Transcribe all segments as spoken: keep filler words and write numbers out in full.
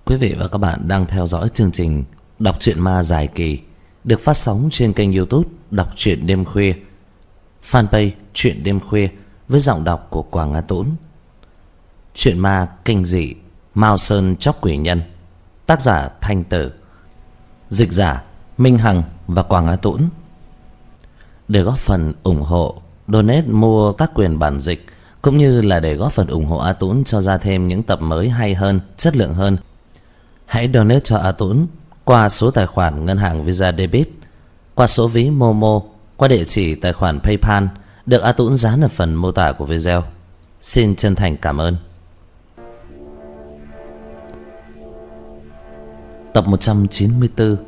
Quý vị và các bạn đang theo dõi chương trình Đọc truyện ma dài kỳ được phát sóng trên kênh YouTube Đọc truyện đêm khuya, fanpage Truyện đêm khuya với giọng đọc của Quảng Á Tũng. Truyện ma kinh dị Mao Sơn Chóc Quỷ Nhân, tác giả Thanh Tử, dịch giả Minh Hằng và Quảng Á Tũng. Để góp phần ủng hộ, donate mua tác quyền bản dịch, cũng như là để góp phần ủng hộ A Tũng cho ra thêm những tập mới hay hơn, chất lượng hơn, hãy donate cho A Tũng qua số tài khoản ngân hàng Visa Debit, qua số ví Momo, qua địa chỉ tài khoản PayPal được A Tũng dán ở phần mô tả của video. Xin chân thành cảm ơn. Tập một trăm chín mươi tư.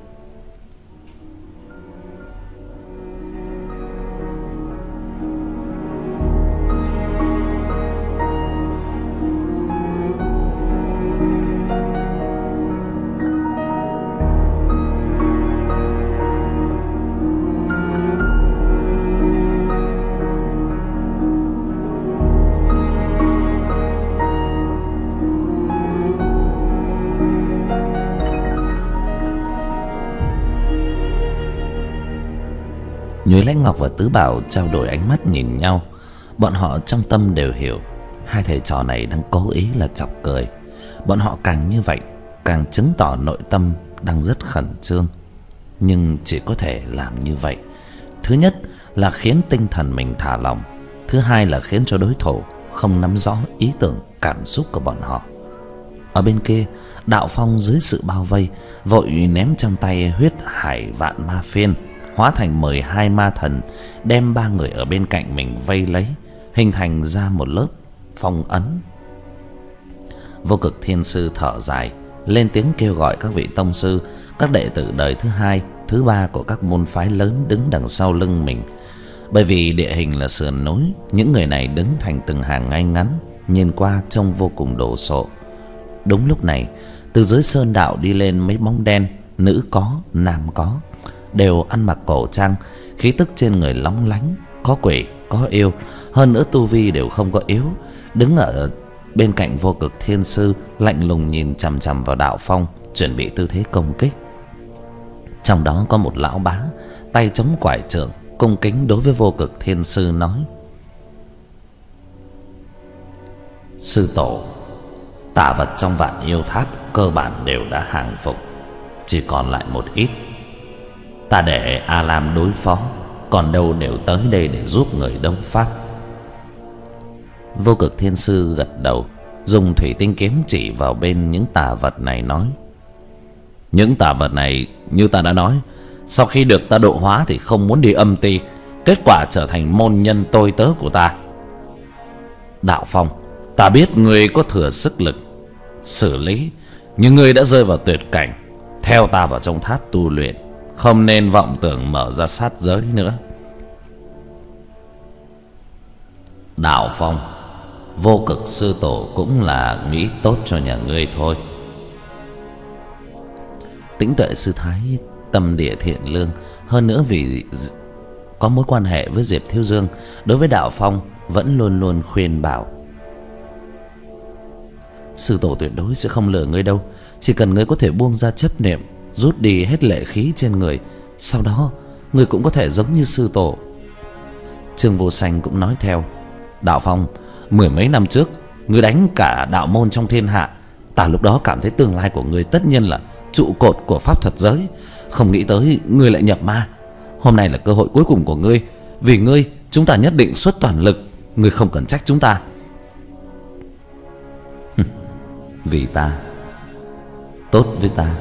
Nhuế Lãnh Ngọc và Tứ Bảo trao đổi ánh mắt nhìn nhau. Bọn họ trong tâm đều hiểu hai thầy trò này đang cố ý là chọc cười. Bọn họ càng như vậy càng chứng tỏ nội tâm đang rất khẩn trương. Nhưng chỉ có thể làm như vậy, thứ nhất là khiến tinh thần mình thả lỏng, thứ hai là khiến cho đối thủ không nắm rõ ý tưởng cảm xúc của bọn họ. Ở bên kia, Đạo Phong dưới sự bao vây vội ném trong tay huyết hải vạn ma phiên, hóa thành mười hai ma thần, đem ba người ở bên cạnh mình vây lấy, hình thành ra một lớp phong ấn. Vô Cực Thiên Sư thở dài, lên tiếng kêu gọi các vị tông sư, các đệ tử đời thứ hai, thứ ba của các môn phái lớn đứng đằng sau lưng mình. Bởi vì địa hình là sườn núi, những người này đứng thành từng hàng ngay ngắn, nhìn qua trông vô cùng đồ sộ. Đúng lúc này, từ dưới sơn đạo đi lên mấy bóng đen, nữ có, nam có, đều ăn mặc cổ trang, khí tức trên người lóng lánh, có quỷ, có yêu, hơn nữa tu vi đều không có yếu, đứng ở bên cạnh Vô Cực Thiên Sư, lạnh lùng nhìn chằm chằm vào Đạo Phong, chuẩn bị tư thế công kích. Trong đó có một lão bá, tay chống quải trượng, cung kính đối với Vô Cực Thiên Sư nói: Sư tổ, tà vật trong Vạn Yêu Tháp cơ bản đều đã hàng phục, chỉ còn lại một ít. Ta để A Lam đối phó, còn đâu đều tới đây để giúp người Đông Pháp. Vô Cực Thiên Sư gật đầu, dùng thủy tinh kiếm chỉ vào bên những tà vật này nói: Những tà vật này như ta đã nói, sau khi được ta độ hóa thì không muốn đi âm ti, kết quả trở thành môn nhân tôi tớ của ta. Đạo Phong, ta biết ngươi có thừa sức lực xử lý, nhưng ngươi đã rơi vào tuyệt cảnh, theo ta vào trong tháp tu luyện, không nên vọng tưởng mở ra sát giới nữa. Đạo Phong, Vô Cực Sư tổ cũng là nghĩ tốt cho nhà ngươi thôi. Tĩnh Tuệ Sư Thái tâm địa thiện lương, hơn nữa vì có mối quan hệ với Diệp Thiếu Dương, đối với Đạo Phong vẫn luôn luôn khuyên bảo: Sư tổ tuyệt đối sẽ không lừa ngươi đâu, chỉ cần ngươi có thể buông ra chấp niệm, rút đi hết lệ khí trên người, sau đó ngươi cũng có thể giống như sư tổ. Trương Vô Sanh cũng nói theo: Đạo Phong, mười mấy năm trước ngươi đánh cả đạo môn trong thiên hạ, ta lúc đó cảm thấy tương lai của ngươi tất nhiên là trụ cột của pháp thuật giới, không nghĩ tới ngươi lại nhập ma. Hôm nay là cơ hội cuối cùng của ngươi, vì ngươi chúng ta nhất định xuất toàn lực, ngươi không cần trách chúng ta. Vì ta, tốt với ta.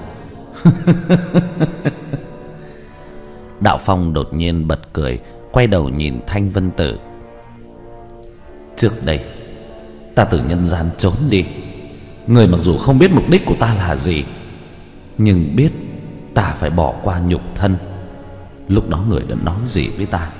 Đạo Phong đột nhiên bật cười, quay đầu nhìn Thanh Vân Tử: Trước đây ta từ nhân gian trốn đi, người mặc dù không biết mục đích của ta là gì, nhưng biết ta phải bỏ qua nhục thân. Lúc đó người đã nói gì với ta?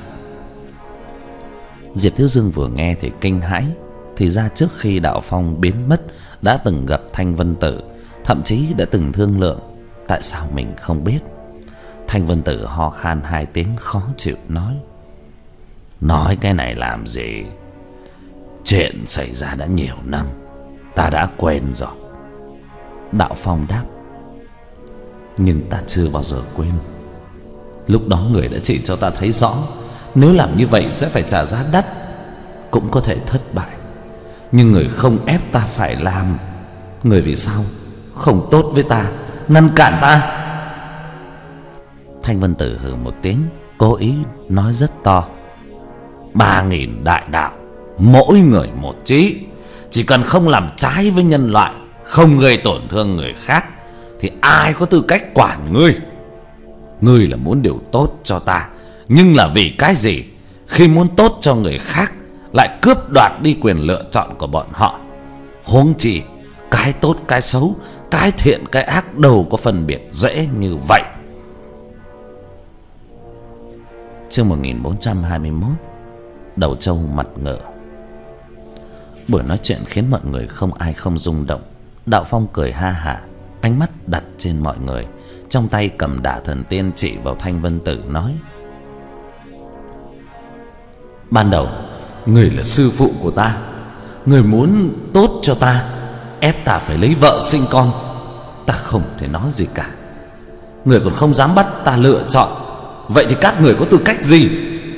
Diệp Thiếu Dương vừa nghe thì kinh hãi. Thì ra trước khi Đạo Phong biến mất đã từng gặp Thanh Vân Tử, thậm chí đã từng thương lượng. Tại sao mình không biết? Thanh Vân Tử ho khan hai tiếng khó chịu nói: Nói cái này làm gì? Chuyện xảy ra đã nhiều năm, ta đã quên rồi. Đạo Phong đáp: Nhưng ta chưa bao giờ quên. Lúc đó người đã chỉ cho ta thấy rõ, nếu làm như vậy sẽ phải trả giá đắt, cũng có thể thất bại. Nhưng người không ép ta phải làm. Người vì sao không tốt với ta, ngăn cản ta? Thanh Vân Tử hừ một tiếng, cố ý nói rất to: Ba nghìn đại đạo, mỗi người một chí. Chỉ cần không làm trái với nhân loại, không gây tổn thương người khác, thì ai có tư cách quản ngươi? Ngươi là muốn điều tốt cho ta, nhưng là vì cái gì? Khi muốn tốt cho người khác lại cướp đoạt đi quyền lựa chọn của bọn họ. Huống chi cái tốt cái xấu, cái thiện cái ác đâu có phân biệt dễ như vậy. Chương một nghìn bốn trăm hai mươi mốt. Đầu trâu mặt ngựa. Buổi nói chuyện khiến mọi người không ai không rung động. Đạo Phong cười ha hả, ánh mắt đặt trên mọi người, trong tay cầm Đả Thần Tiên chỉ vào Thanh Vân Tử nói: Ban đầu người là sư phụ của ta, người muốn tốt cho ta, ép ta phải lấy vợ sinh con. Ta không thể nói gì cả. Người còn không dám bắt ta lựa chọn, vậy thì các người có tư cách gì?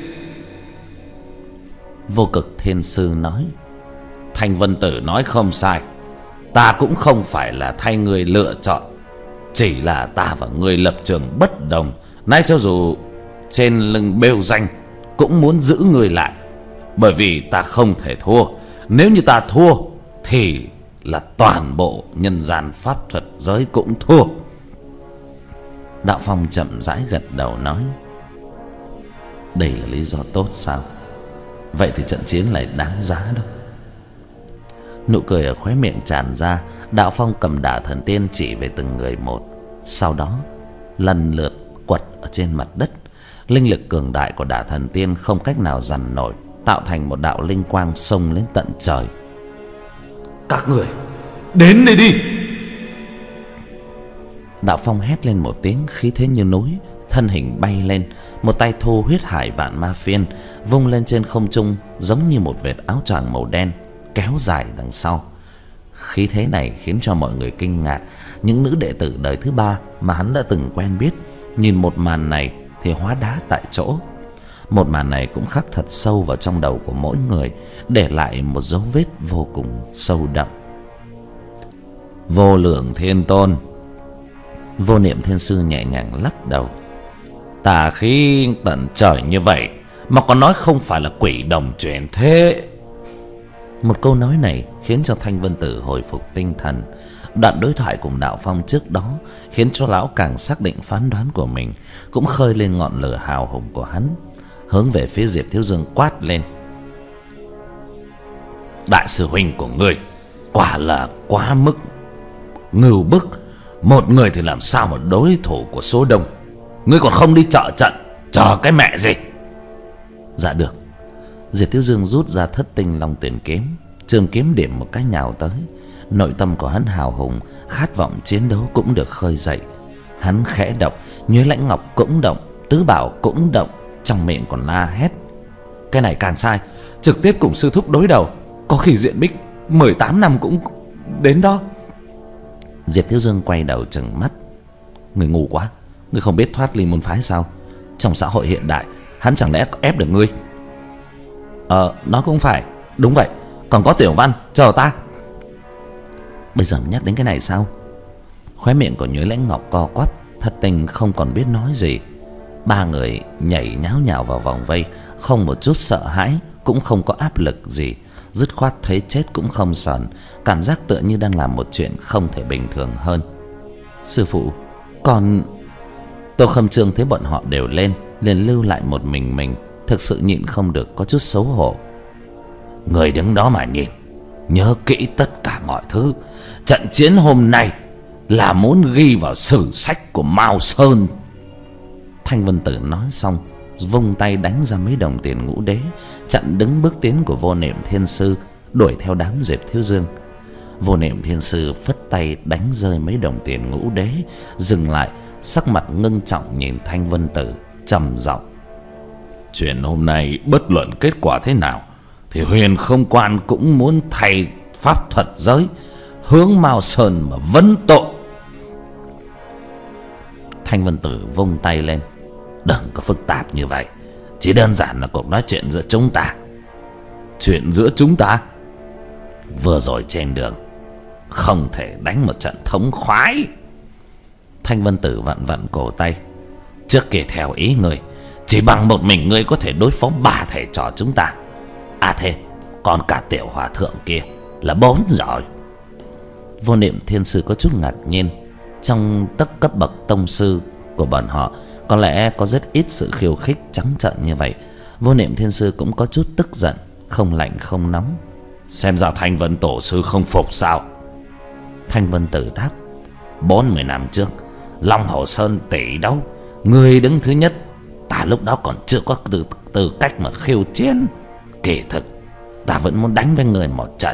Vô Cực Thiên Sư nói: Thanh Vân Tử nói không sai. Ta cũng không phải là thay người lựa chọn, chỉ là ta và người lập trường bất đồng. Nay cho dù trên lưng bêu danh, cũng muốn giữ người lại, bởi vì ta không thể thua. Nếu như ta thua thì là toàn bộ nhân gian pháp thuật giới cũng thua. Đạo Phong chậm rãi gật đầu nói: Đây là lý do tốt sao? Vậy thì trận chiến này đáng giá đâu. Nụ cười ở khóe miệng tràn ra. Đạo Phong cầm Đả Thần Tiên chỉ về từng người một, sau đó lần lượt quật ở trên mặt đất. Linh lực cường đại của Đả Thần Tiên không cách nào dằn nổi, tạo thành một đạo linh quang xông lên tận trời. Các người đến đây đi! Đạo Phong hét lên một tiếng, khí thế như núi, thân hình bay lên, một tay thu huyết hải vạn ma phiên vung lên trên không trung, giống như một vệt áo choàng màu đen kéo dài đằng sau. Khí thế này khiến cho mọi người kinh ngạc. Những nữ đệ tử đời thứ ba mà hắn đã từng quen biết, nhìn một màn này thì hóa đá tại chỗ. Một màn này cũng khắc thật sâu vào trong đầu của mỗi người, để lại một dấu vết vô cùng sâu đậm. Vô Lượng Thiên Tôn. Vô Niệm Thiên Sư nhẹ nhàng lắc đầu: Tà khí tận trời như vậy mà còn nói không phải là quỷ đồng chuyển thế. Một câu nói này khiến cho Thanh Vân Tử hồi phục tinh thần. Đoạn đối thoại cùng Đạo Phong trước đó khiến cho lão càng xác định phán đoán của mình, cũng khơi lên ngọn lửa hào hùng của hắn, hướng về phía Diệp Thiếu Dương quát lên: Đại sư huynh của ngươi quả là quá mức ngưu bức. Một người thì làm sao mà đối thủ của số đông. Ngươi còn không đi trợ trận, chờ cái mẹ gì? Dạ được. Diệp Thiếu Dương rút ra Thất Tinh Long Tuyển Kiếm, trường kiếm điểm một cái nhào tới. Nội tâm của hắn hào hùng, khát vọng chiến đấu cũng được khơi dậy. Hắn khẽ động, Nhuế Lãnh Ngọc cũng động, Tứ Bảo cũng động, trong miệng còn la hét: Cái này càng sai, trực tiếp cùng sư thúc đối đầu, có khi diện bích mười tám năm cũng đến đó. Diệp Thiếu Dương quay đầu trừng mắt: Người ngu quá, ngươi không biết thoát ly môn phái sao? Trong xã hội hiện đại, hắn chẳng lẽ ép được ngươi? Ờ, nó cũng phải. Đúng vậy, còn có Tiểu Văn chờ ta. Bây giờ nhắc đến cái này sao? Khóe miệng của Nhuế Lãnh Ngọc co quắp, thật tình không còn biết nói gì. Ba người nhảy nháo nhào vào vòng vây, không một chút sợ hãi, cũng không có áp lực gì, dứt khoát thấy chết cũng không sờn, cảm giác tựa như đang làm một chuyện không thể bình thường hơn. Sư phụ, còn... Tô Khâm Trương thấy bọn họ đều lên, liền lưu lại một mình mình, thực sự nhịn không được có chút xấu hổ. Người đứng đó mà nhìn, nhớ kỹ tất cả mọi thứ. Trận chiến hôm nay là muốn ghi vào sử sách của Mao Sơn. Thanh Vân Tử nói xong, vung tay đánh ra mấy đồng tiền ngũ đế, chặn đứng bước tiến của Vô Niệm Thiên Sư, đuổi theo đám Diệp Thiếu Dương. Vô Niệm Thiên Sư phất tay đánh rơi mấy đồng tiền ngũ đế, dừng lại, sắc mặt ngưng trọng nhìn Thanh Vân Tử, trầm giọng: Chuyện hôm nay bất luận kết quả thế nào thì Huyền Không Quan cũng muốn thay pháp thuật giới, hướng Mao Sơn mà vấn tội. Thanh Vân Tử vung tay lên. Đừng có phức tạp như vậy, chỉ đơn giản là cuộc nói chuyện giữa chúng ta. Chuyện giữa chúng ta? Vừa rồi trên đường không thể đánh một trận thống khoái. Thanh Vân Tử vặn vặn cổ tay. Trước kia theo ý người, chỉ bằng một mình ngươi có thể đối phó ba thầy trò chúng ta. À thế, còn cả tiểu hòa thượng kia là bốn rồi. Vô Niệm Thiên Sư có chút ngạc nhiên. Trong tất cấp bậc tông sư của bọn họ, có lẽ có rất ít sự khiêu khích trắng trợn như vậy. Vô Niệm Thiên Sư cũng có chút tức giận, không lạnh không nóng. Xem ra Thanh Vân Tổ Sư không phục sao? Thanh Vân Tử đáp. Bốn mươi năm trước, Long Hồ Sơn tỷ đấu, người đứng thứ nhất. Ta lúc đó còn chưa có tư, tư cách mà khiêu chiến. Kỳ thực ta vẫn muốn đánh với người một trận.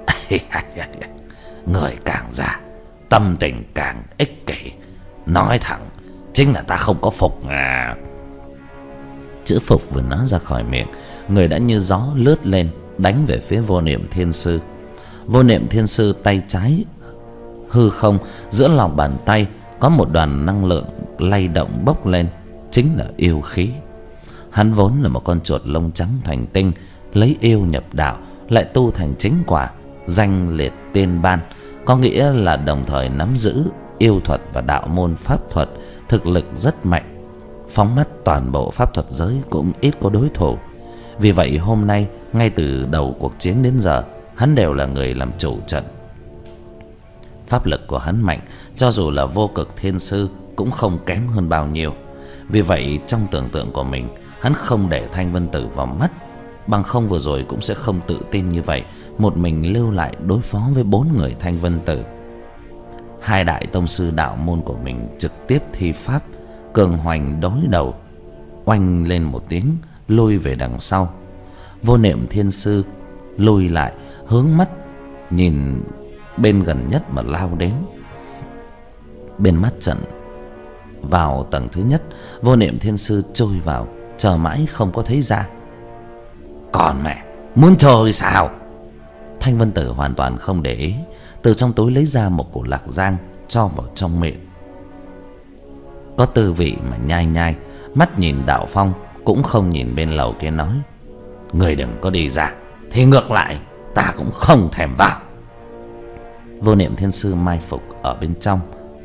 Người càng già, tâm tình càng ích kỷ. Nói thẳng, chính là ta không có phục à. Chữ phục vừa nói ra khỏi miệng, người đã như gió lướt lên, đánh về phía Vô Niệm Thiên Sư. Vô Niệm Thiên Sư tay trái hư không, giữa lòng bàn tay có một đoàn năng lượng lay động bốc lên, chính là yêu khí. Hắn vốn là một con chuột lông trắng thành tinh, lấy yêu nhập đạo, lại tu thành chính quả, danh liệt tiên ban, có nghĩa là đồng thời nắm giữ yêu thuật và đạo môn pháp thuật, thực lực rất mạnh. Phóng mắt toàn bộ pháp thuật giới cũng ít có đối thủ. Vì vậy hôm nay, ngay từ đầu cuộc chiến đến giờ, hắn đều là người làm chủ trận. Pháp lực của hắn mạnh, cho dù là Vô Cực Thiên Sư cũng không kém hơn bao nhiêu. Vì vậy trong tưởng tượng của mình, hắn không để Thanh Vân Tử vào mắt. Bằng không vừa rồi cũng sẽ không tự tin như vậy, một mình lưu lại đối phó với bốn người Thanh Vân Tử. Hai đại tông sư đạo môn của mình trực tiếp thi pháp, cường hoành đối đầu. Oanh lên một tiếng, lùi về đằng sau. Vô Niệm Thiên Sư lùi lại, hướng mắt nhìn bên gần nhất mà lao đến. Bên mắt trận vào tầng thứ nhất, Vô Niệm Thiên Sư trôi vào, chờ mãi không có thấy ra. Còn mẹ, muốn chơi sao? Thanh Vân Tử hoàn toàn không để ý, từ trong túi lấy ra một củ lạc giang cho vào trong miệng. Có tư vị mà nhai nhai, mắt nhìn Đạo Phong, cũng không nhìn bên lầu kia, nói: người đừng có đi ra, thì ngược lại ta cũng không thèm vào. Vô Niệm Thiên Sư mai phục ở bên trong,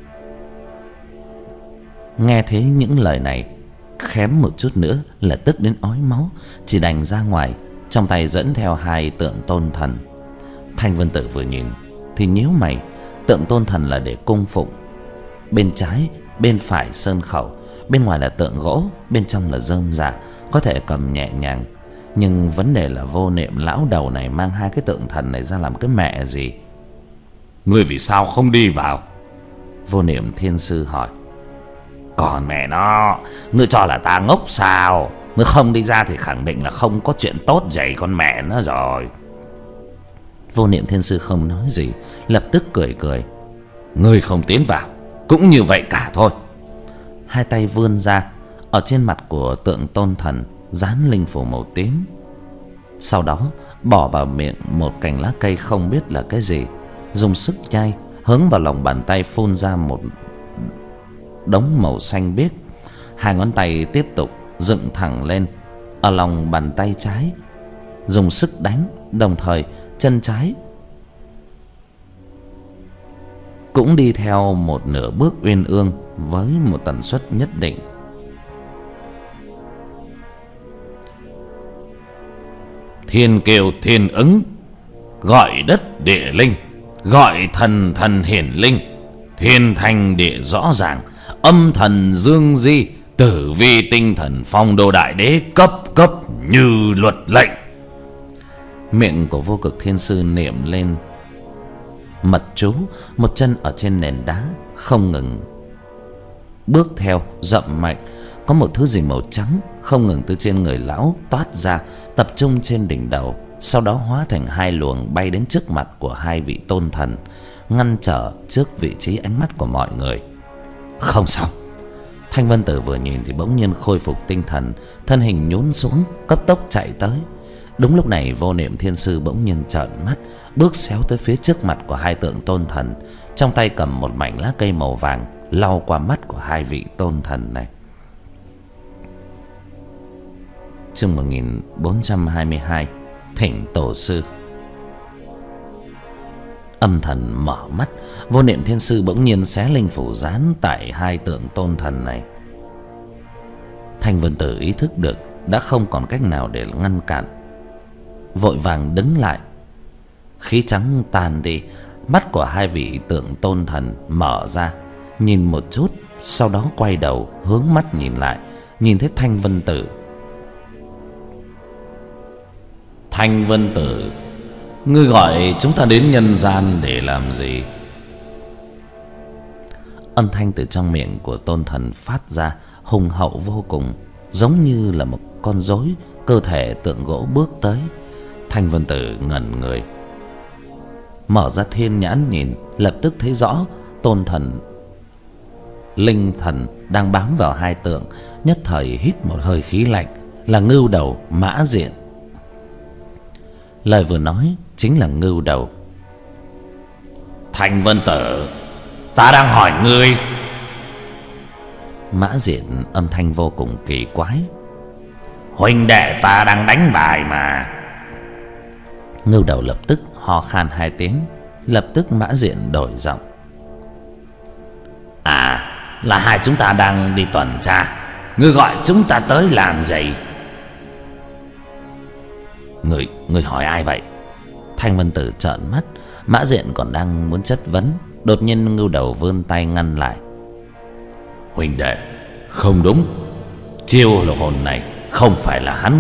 nghe thấy những lời này, khém một chút nữa là tức đến ói máu, chỉ đành ra ngoài, trong tay dẫn theo hai tượng tôn thần. Thanh Vân Tử vừa nhìn thì nhíu mày. Tượng tôn thần là để cung phụng, bên trái bên phải sơn khẩu, bên ngoài là tượng gỗ, bên trong là rơm rạ, có thể cầm nhẹ nhàng. Nhưng vấn đề là Vô Niệm lão đầu này mang hai cái tượng thần này ra làm cái mẹ gì? Ngươi vì sao không đi vào? Vô Niệm Thiên Sư hỏi. Còn mẹ nó, ngươi cho là ta ngốc sao? Ngươi không đi ra thì khẳng định là không có chuyện tốt dạy con mẹ nó rồi. Vô Niệm Thiên Sư không nói gì, lập tức cười cười. Ngươi không tiến vào cũng như vậy cả thôi. Hai tay vươn ra, ở trên mặt của tượng tôn thần dán linh phù màu tím. Sau đó bỏ vào miệng một cành lá cây không biết là cái gì, dùng sức nhai, hướng vào lòng bàn tay phun ra một đống màu xanh biếc. Hai ngón tay tiếp tục dựng thẳng lên ở lòng bàn tay trái, dùng sức đánh, đồng thời chân trái cũng đi theo một nửa bước uyên ương với một tần suất nhất định. Thiên kêu thiên ứng, gọi đất địa linh, gọi thần thần hiển linh, thiên thanh địa rõ ràng, âm thần dương di, tử vi tinh thần phong đô đại đế, cấp cấp như luật lệnh. Miệng của Vô Cực Thiên Sư niệm lên mật chú, một chân ở trên nền đá không ngừng bước theo dậm mạnh. Có một thứ gì màu trắng không ngừng từ trên người lão toát ra, tập trung trên đỉnh đầu, sau đó hóa thành hai luồng bay đến trước mặt của hai vị tôn thần, ngăn trở trước vị trí ánh mắt của mọi người. Không xong. Thanh Vân Tử vừa nhìn thì bỗng nhiên khôi phục tinh thần, thân hình nhún xuống, cấp tốc chạy tới. Đúng lúc này Vô Niệm Thiên Sư bỗng nhiên trợn mắt, bước xéo tới phía trước mặt của hai tượng tôn thần, trong tay cầm một mảnh lá cây màu vàng lau qua mắt của hai vị tôn thần này. Chương một nghìn bốn trăm hai mươi hai, Thỉnh Tổ Sư. Âm thần mở mắt, Vô Niệm Thiên Sư bỗng nhiên xé linh phủ dán tại hai tượng tôn thần này. Thanh Vân Tử ý thức được đã không còn cách nào để ngăn cản, vội vàng đứng lại. Khí trắng tàn đi, mắt của hai vị tượng tôn thần mở ra, nhìn một chút, sau đó quay đầu hướng mắt nhìn lại, nhìn thấy Thanh Vân Tử. Thanh Vân Tử, ngươi gọi chúng ta đến nhân gian để làm gì? Âm thanh từ trong miệng của tôn thần phát ra hùng hậu vô cùng, giống như là một con rối cơ thể tượng gỗ bước tới. Thanh Vân Tử ngẩn người, mở ra thiên nhãn nhìn, lập tức thấy rõ tôn thần linh thần đang bám vào hai tượng, nhất thời hít một hơi khí lạnh, là Ngưu Đầu Mã Diện. Lời vừa nói chính là Ngưu Đầu. Thanh Vân Tử, ta đang hỏi ngươi. Mã Diện âm thanh vô cùng kỳ quái. Huynh đệ ta đang đánh bài mà. Ngưu Đầu lập tức ho khan hai tiếng, lập tức Mã Diện đổi giọng. À, là hai chúng ta đang đi tuần tra, ngươi gọi chúng ta tới làm gì? Người, người hỏi ai vậy? Thanh Vân Tử trợn mắt, Mã Diện còn đang muốn chất vấn, đột nhiên Ngưu Đầu vươn tay ngăn lại. Huynh đệ, không đúng, chiêu là hồn này không phải là hắn.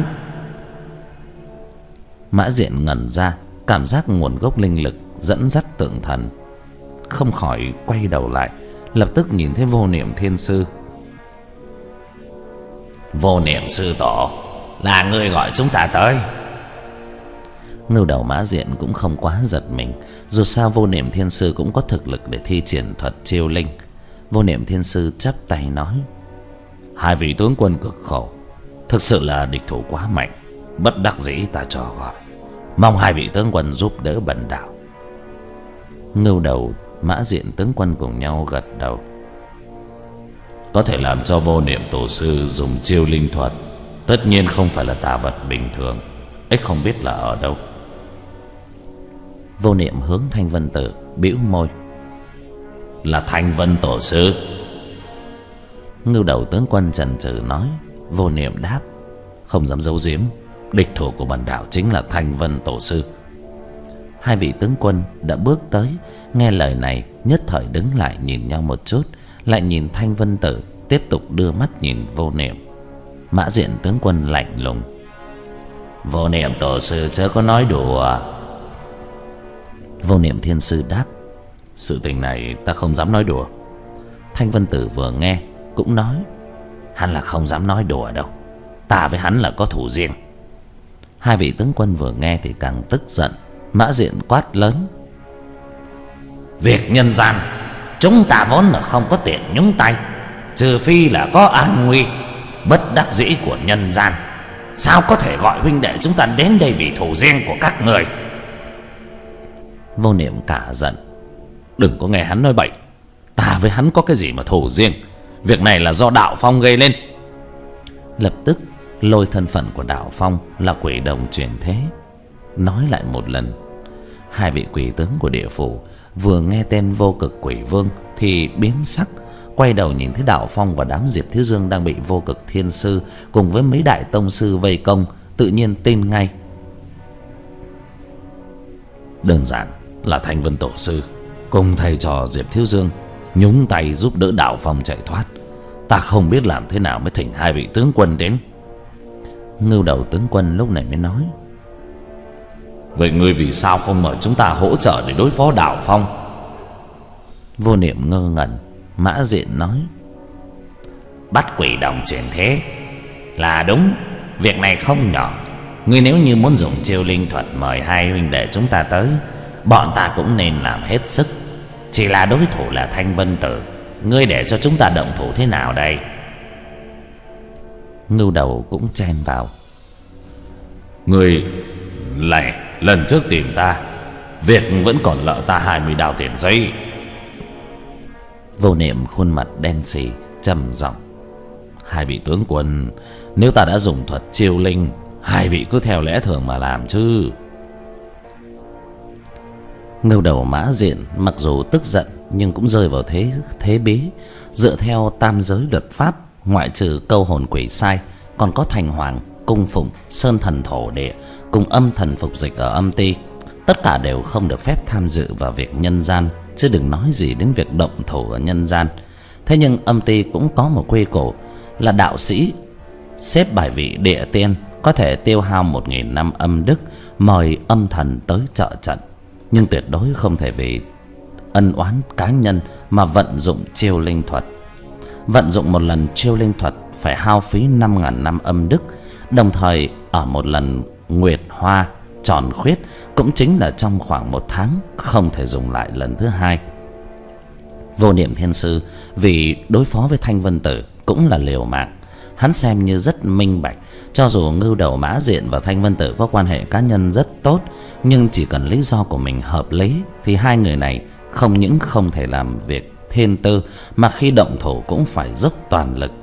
Mã Diện ngẩn ra, cảm giác nguồn gốc linh lực dẫn dắt tượng thần, không khỏi quay đầu lại, lập tức nhìn thấy Vô Niệm Thiên Sư. Vô Niệm Sư Tổ, là ngươi gọi chúng ta tới? Ngưu Đầu Mã Diện cũng không quá giật mình, dù sao Vô Niệm Thiên Sư cũng có thực lực để thi triển thuật chiêu linh. Vô Niệm Thiên Sư chắp tay nói: hai vị tướng quân cực khổ, thực sự là địch thủ quá mạnh, bất đắc dĩ ta cho gọi, mong hai vị tướng quân giúp đỡ bần đạo. Ngưu Đầu Mã Diện tướng quân cùng nhau gật đầu. Có thể làm cho Vô Niệm Tổ Sư dùng chiêu linh thuật, tất nhiên không phải là tà vật bình thường, ích không biết là ở đâu. Vô Niệm hướng Thanh Vân Tử bĩu môi. Là Thanh Vân Tổ Sư. Ngưu Đầu tướng quân chần chừ nói. Vô Niệm đáp: không dám giấu giếm, địch thủ của bần đạo chính là Thanh Vân Tổ Sư. Hai vị tướng quân đã bước tới, nghe lời này nhất thời đứng lại nhìn nhau một chút, lại nhìn Thanh Vân Tử, tiếp tục đưa mắt nhìn Vô Niệm. Mã Diện tướng quân lạnh lùng: Vô Niệm Tổ Sư chớ có nói đùa. Vô Niệm Thiên Sư đáp: sự tình này ta không dám nói đùa. Thanh Vân Tử vừa nghe cũng nói: hắn là không dám nói đùa đâu, ta với hắn là có thủ riêng. Hai vị tướng quân vừa nghe thì càng tức giận. Mã Diện quát lớn: việc nhân gian chúng ta vốn là không có tiền nhúng tay, trừ phi là có an nguy bất đắc dĩ của nhân gian, sao có thể gọi huynh đệ chúng ta đến đây vì thù riêng của các người? Vô Niệm cả giận: đừng có nghe hắn nói bậy, ta với hắn có cái gì mà thù riêng, việc này là do Đạo Phong gây lên. Lập tức lôi thân phận của Đạo Phong là quỷ đồng chuyển thế nói lại một lần. Hai vị quỷ tướng của địa phủ vừa nghe tên Vô Cực Quỷ Vương thì biến sắc, quay đầu nhìn thấy Đạo Phong và đám Diệp Thiếu Dương đang bị Vô Cực Thiên Sư cùng với mấy đại tông sư vây công, tự nhiên tin ngay. Đơn giản là Thanh Vân Tổ Sư cùng thầy trò Diệp Thiếu Dương nhúng tay giúp đỡ Đạo Phong chạy thoát, ta không biết làm thế nào mới thỉnh hai vị tướng quân đến. Ngưu Đầu tướng quân lúc này mới nói: vậy ngươi vì sao không mời chúng ta hỗ trợ để đối phó Đạo Phong? Vô Niệm ngơ ngẩn. Mã Diện nói: bắt quỷ đồng chuyển thế là đúng, việc này không nhỏ. Ngươi nếu như muốn dùng chiêu linh thuật mời hai huynh đệ chúng ta tới, bọn ta cũng nên làm hết sức. Chỉ là đối thủ là Thanh Vân Tử, ngươi để cho chúng ta động thủ thế nào đây? Ngưu Đầu cũng chen vào: Người lại lần trước tìm ta, việc vẫn còn nợ ta hai mươi đao tiền giấy. Vô Niệm khuôn mặt đen sì trầm giọng: hai vị tướng quân, nếu ta đã dùng thuật chiêu linh, hai vị cứ theo lẽ thường mà làm chứ. Ngưu Đầu Mã Diện mặc dù tức giận nhưng cũng rơi vào thế thế bí. Dựa theo tam giới luật pháp, ngoại trừ câu hồn quỷ sai, còn có thành hoàng, cung phụng, sơn thần thổ địa cùng âm thần phục dịch ở âm ti, tất cả đều không được phép tham dự vào việc nhân gian, chứ đừng nói gì đến việc động thủ ở nhân gian. Thế nhưng âm ti cũng có một quy củ là đạo sĩ xếp bài vị địa tiên có thể tiêu hao một nghìn năm âm đức mời âm thần tới trợ trận, nhưng tuyệt đối không thể vì ân oán cá nhân mà vận dụng chiêu linh thuật. Vận dụng một lần chiêu linh thuật phải hao phí năm ngàn năm âm đức, đồng thời ở một lần nguyệt hoa tròn khuyết, cũng chính là trong khoảng một tháng, không thể dùng lại lần thứ hai. Vô Niệm Thiên Sư vì đối phó với Thanh Vân Tử cũng là liều mạng. Hắn xem như rất minh bạch, cho dù Ngưu Đầu Mã Diện và Thanh Vân Tử có quan hệ cá nhân rất tốt, nhưng chỉ cần lý do của mình hợp lý thì hai người này không những không thể làm việc thiên tư, mà khi động thủ cũng phải dốc toàn lực.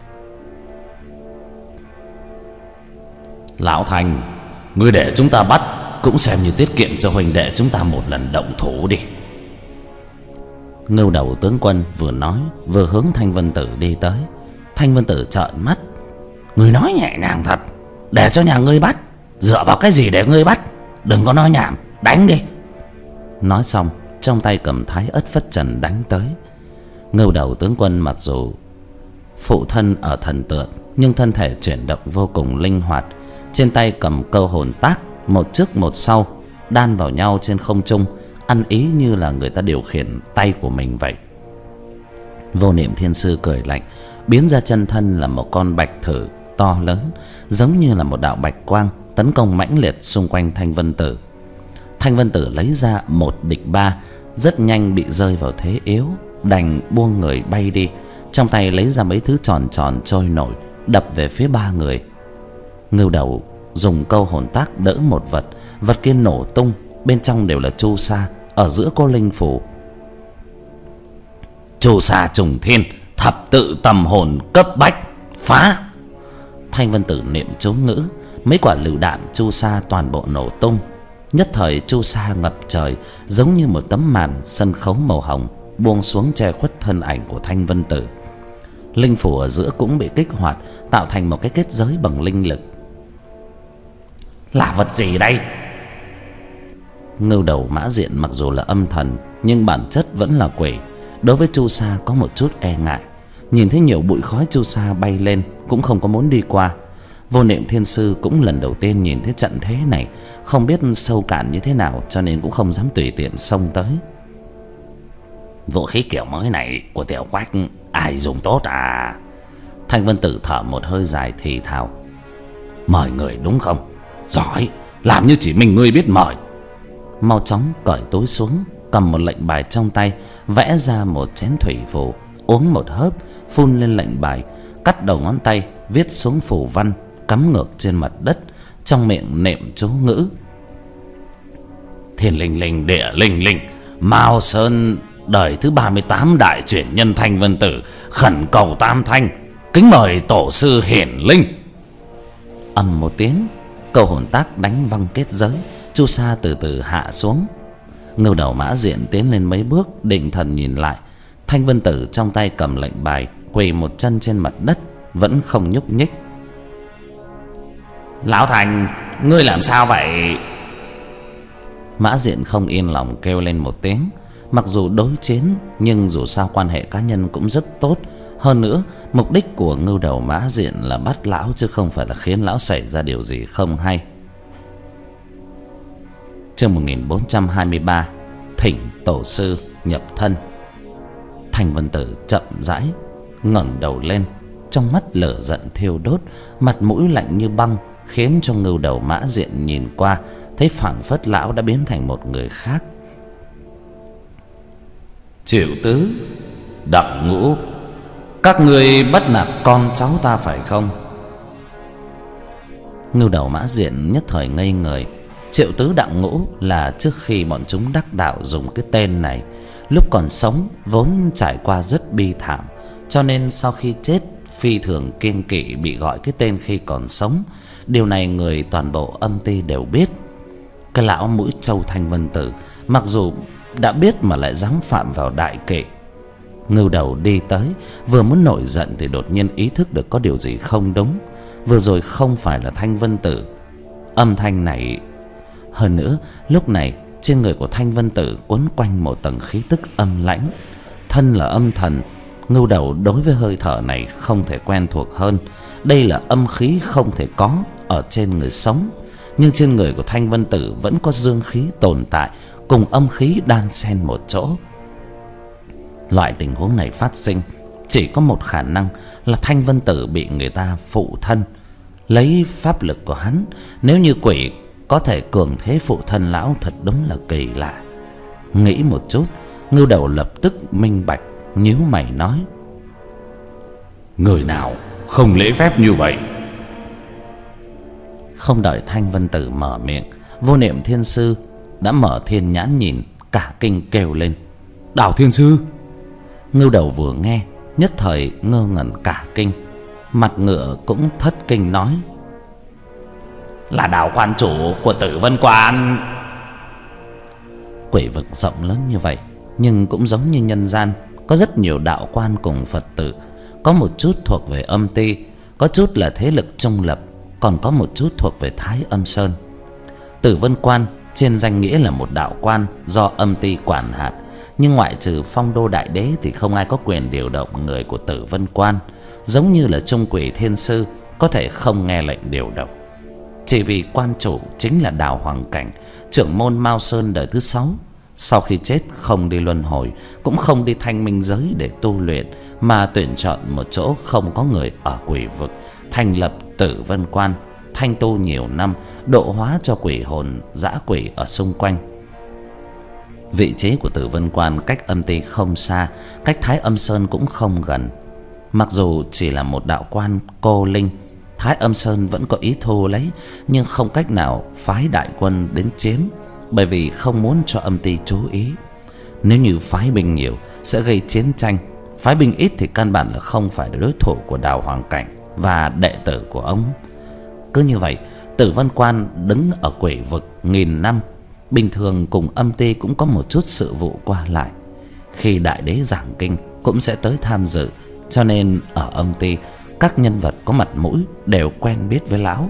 Lão Thành, ngươi để chúng ta bắt cũng xem như tiết kiệm cho huynh đệ chúng ta một lần động thủ đi. Ngưu Đầu tướng quân vừa nói vừa hướng Thanh Vân Tử đi tới. Thanh Vân Tử trợn mắt: ngươi nói nhẹ nhàng thật, để cho nhà ngươi bắt, dựa vào cái gì để ngươi bắt? Đừng có nói nhảm, đánh đi. Nói xong trong tay cầm Thái Ất Phất Trần đánh tới. Ngưu Đầu tướng quân mặc dù phụ thân ở thần tượng, nhưng thân thể chuyển động vô cùng linh hoạt. Trên tay cầm câu hồn tác, một trước một sau đan vào nhau trên không trung, ăn ý như là người ta điều khiển tay của mình vậy. Vô Niệm Thiên Sư cười lạnh, biến ra chân thân là một con bạch thử to lớn, giống như là một đạo bạch quang tấn công mãnh liệt xung quanh Thanh Vân Tử. Thanh Vân Tử lấy ra một địch ba, rất nhanh bị rơi vào thế yếu, đành buông người bay đi. Trong tay lấy ra mấy thứ tròn tròn trôi nổi, đập về phía ba người. Ngưu Đầu dùng câu hồn tác đỡ một vật, vật kia nổ tung, bên trong đều là chu sa, ở giữa có linh phủ. Chu sa trùng thiên, thập tự tầm hồn cấp bách, phá. Thanh Vân Tử niệm chú ngữ, mấy quả lựu đạn chu sa toàn bộ nổ tung. Nhất thời chu sa ngập trời, giống như một tấm màn sân khấu màu hồng buông xuống che khuất thân ảnh của Thanh Vân Tử. Linh phủ ở giữa cũng bị kích hoạt, tạo thành một cái kết giới bằng linh lực. Là vật gì đây? Ngưu Đầu Mã Diện mặc dù là âm thần, nhưng bản chất vẫn là quỷ. Đối với chu sa có một chút e ngại, nhìn thấy nhiều bụi khói chu sa bay lên cũng không có muốn đi qua. Vô Niệm Thiên Sư cũng lần đầu tiên nhìn thấy trận thế này, không biết sâu cạn như thế nào, cho nên cũng không dám tùy tiện xông tới. Vũ khí kiểu mới này của Tiểu Quách ai dùng tốt à? Thanh Vân Tử thở một hơi dài thì thào: mời người đúng không? Giỏi, làm như chỉ mình ngươi biết mời. Mau chóng cởi túi xuống, cầm một lệnh bài trong tay, vẽ ra một chén thủy phù, uống một hớp, phun lên lệnh bài, cắt đầu ngón tay viết xuống phù văn, cắm ngược trên mặt đất, trong miệng niệm chú ngữ: thiên linh linh, địa linh linh, Mao Sơn đời thứ ba mươi tám đại chuyển nhân Thanh Vân Tử khẩn cầu tam thanh, kính mời tổ sư hiển linh. Ầm một tiếng, câu hồn tác đánh văng kết giới, chu sa từ từ hạ xuống. Ngưu Đầu Mã Diện tiến lên mấy bước, định thần nhìn lại. Thanh Vân Tử trong tay cầm lệnh bài, quỳ một chân trên mặt đất, vẫn không nhúc nhích. Lão Thành, ngươi làm sao vậy? Mã Diện không yên lòng kêu lên một tiếng. Mặc dù đối chiến, nhưng dù sao quan hệ cá nhân cũng rất tốt. Hơn nữa, mục đích của Ngưu Đầu Mã Diện là bắt lão, chứ không phải là khiến lão xảy ra điều gì không hay. Chương một nghìn bốn trăm hai mươi ba, thỉnh tổ sư nhập thân. Thanh Vân Tử chậm rãi ngẩng đầu lên, trong mắt lửa giận thiêu đốt, mặt mũi lạnh như băng, khiến cho Ngưu Đầu Mã Diện nhìn qua thấy phảng phất lão đã biến thành một người khác. Triệu Tứ, Đặng Ngũ, các người bắt nạt con cháu ta phải không? Ngưu Đầu Mã Diện nhất thời ngây người. Triệu Tứ Đặng Ngũ là trước khi bọn chúng đắc đạo dùng cái tên này, lúc còn sống vốn trải qua rất bi thảm, cho nên sau khi chết phi thường kiêng kỵ bị gọi cái tên khi còn sống. Điều này người toàn bộ Âm Ty đều biết. Cái lão mũi trâu Thanh Vân Tử mặc dù đã biết mà lại dám phạm vào đại kỵ. Ngưu Đầu đi tới, vừa muốn nổi giận thì đột nhiên ý thức được có điều gì không đúng. Vừa rồi không phải là Thanh Vân Tử. Âm thanh này, hơn nữa lúc này trên người của Thanh Vân Tử quấn quanh một tầng khí tức âm lãnh. Thân là âm thần, Ngưu Đầu đối với hơi thở này không thể quen thuộc hơn. Đây là âm khí không thể có ở trên người sống, nhưng trên người của Thanh Vân Tử vẫn có dương khí tồn tại, cùng âm khí đan xen một chỗ. Loại tình huống này phát sinh chỉ có một khả năng là Thanh Vân Tử bị người ta phụ thân, lấy pháp lực của hắn. Nếu như quỷ có thể cường thế phụ thân lão, thật đúng là kỳ lạ. Nghĩ một chút, Ngưu Đầu lập tức minh bạch, nhíu mày nói: người nào không lễ phép như vậy? Không đợi Thanh Vân Tử mở miệng, Vô Niệm Thiên Sư đã mở thiên nhãn nhìn, cả kinh kêu lên: Đào Thiên Sư! Ngưu Đầu vừa nghe nhất thời ngơ ngẩn cả kinh, mặt ngựa cũng thất kinh nói: là Đào quan chủ của Tử Vân Quan. Quỷ vực rộng lớn như vậy, nhưng cũng giống như nhân gian, có rất nhiều đạo quan cùng Phật tử. Có một chút thuộc về Âm Ty, có chút là thế lực trung lập, còn có một chút thuộc về Thái Âm Sơn. Tử Vân Quan trên danh nghĩa là một đạo quan do Âm Ty quản hạt, nhưng ngoại trừ Phong Đô Đại Đế thì không ai có quyền điều động người của Tử Vân Quan. Giống như là Trung Quỷ Thiên Sư có thể không nghe lệnh điều động, chỉ vì quan chủ chính là Đào Hoàng Cảnh, trưởng môn Mao Sơn đời thứ sáu. Sau khi chết không đi luân hồi, cũng không đi thanh minh giới để tu luyện, mà tuyển chọn một chỗ không có người ở quỷ vực, thành lập Tử Vân Quan, thanh tu nhiều năm, độ hóa cho quỷ hồn dã quỷ ở xung quanh. Vị trí của Tử Vân Quan cách Âm Ty không xa, cách Thái Âm Sơn cũng không gần. Mặc dù chỉ là một đạo quan cô linh, Thái Âm Sơn vẫn có ý thu lấy, nhưng không cách nào phái đại quân đến chiếm, bởi vì không muốn cho Âm Ty chú ý. Nếu như phái binh nhiều sẽ gây chiến tranh, phái binh ít thì căn bản là không phải là đối thủ của Đào Hoàng Cảnh và đệ tử của ông. Cứ như vậy, Tử Vân Quan đứng ở quỷ vực nghìn năm, bình thường cùng Âm Ty cũng có một chút sự vụ qua lại. Khi đại đế giảng kinh cũng sẽ tới tham dự, cho nên ở Âm Ty các nhân vật có mặt mũi đều quen biết với lão.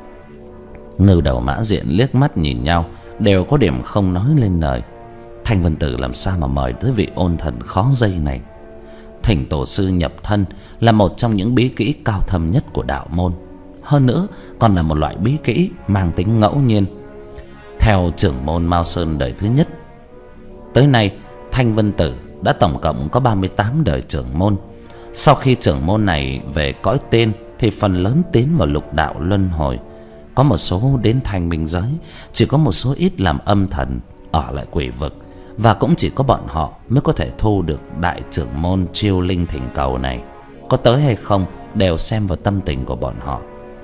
Ngưu Đầu Mã Diện liếc mắt nhìn nhau, đều có điểm không nói lên lời. Thanh Vân Tử làm sao mà mời tới vị ôn thần khó dây này? Thỉnh tổ sư nhập thân là một trong những bí kỹ cao thâm nhất của đạo môn, hơn nữa còn là một loại bí kỹ mang tính ngẫu nhiên. Theo trưởng môn Mao Sơn đời thứ nhất, tới nay Thanh Vân Tử đã tổng cộng có ba mươi tám đời trưởng môn. Sau khi trưởng môn này về cõi tên thì phần lớn tiến vào lục đạo luân hồi, có một số đến thanh minh giới, chỉ có một số ít làm âm thần ở lại quỷ vực, và cũng chỉ có bọn họ mới có thể thu được đại trưởng môn chiêu linh thỉnh cầu này. Có tới hay không đều xem vào tâm tình của bọn họ.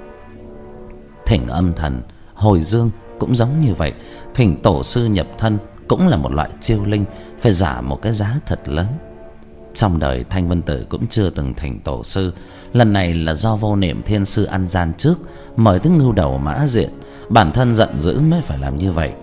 Thỉnh âm thần hồi dương cũng giống như vậy, thỉnh tổ sư nhập thân cũng là một loại chiêu linh, phải trả một cái giá thật lớn. Trong đời Thanh Vân Tử cũng chưa từng thỉnh tổ sư, lần này là do Vô Niệm Thiên Sư ăn gian trước, mời tới Ngưu Đầu Mã Diện, bản thân giận dữ mới phải làm như vậy.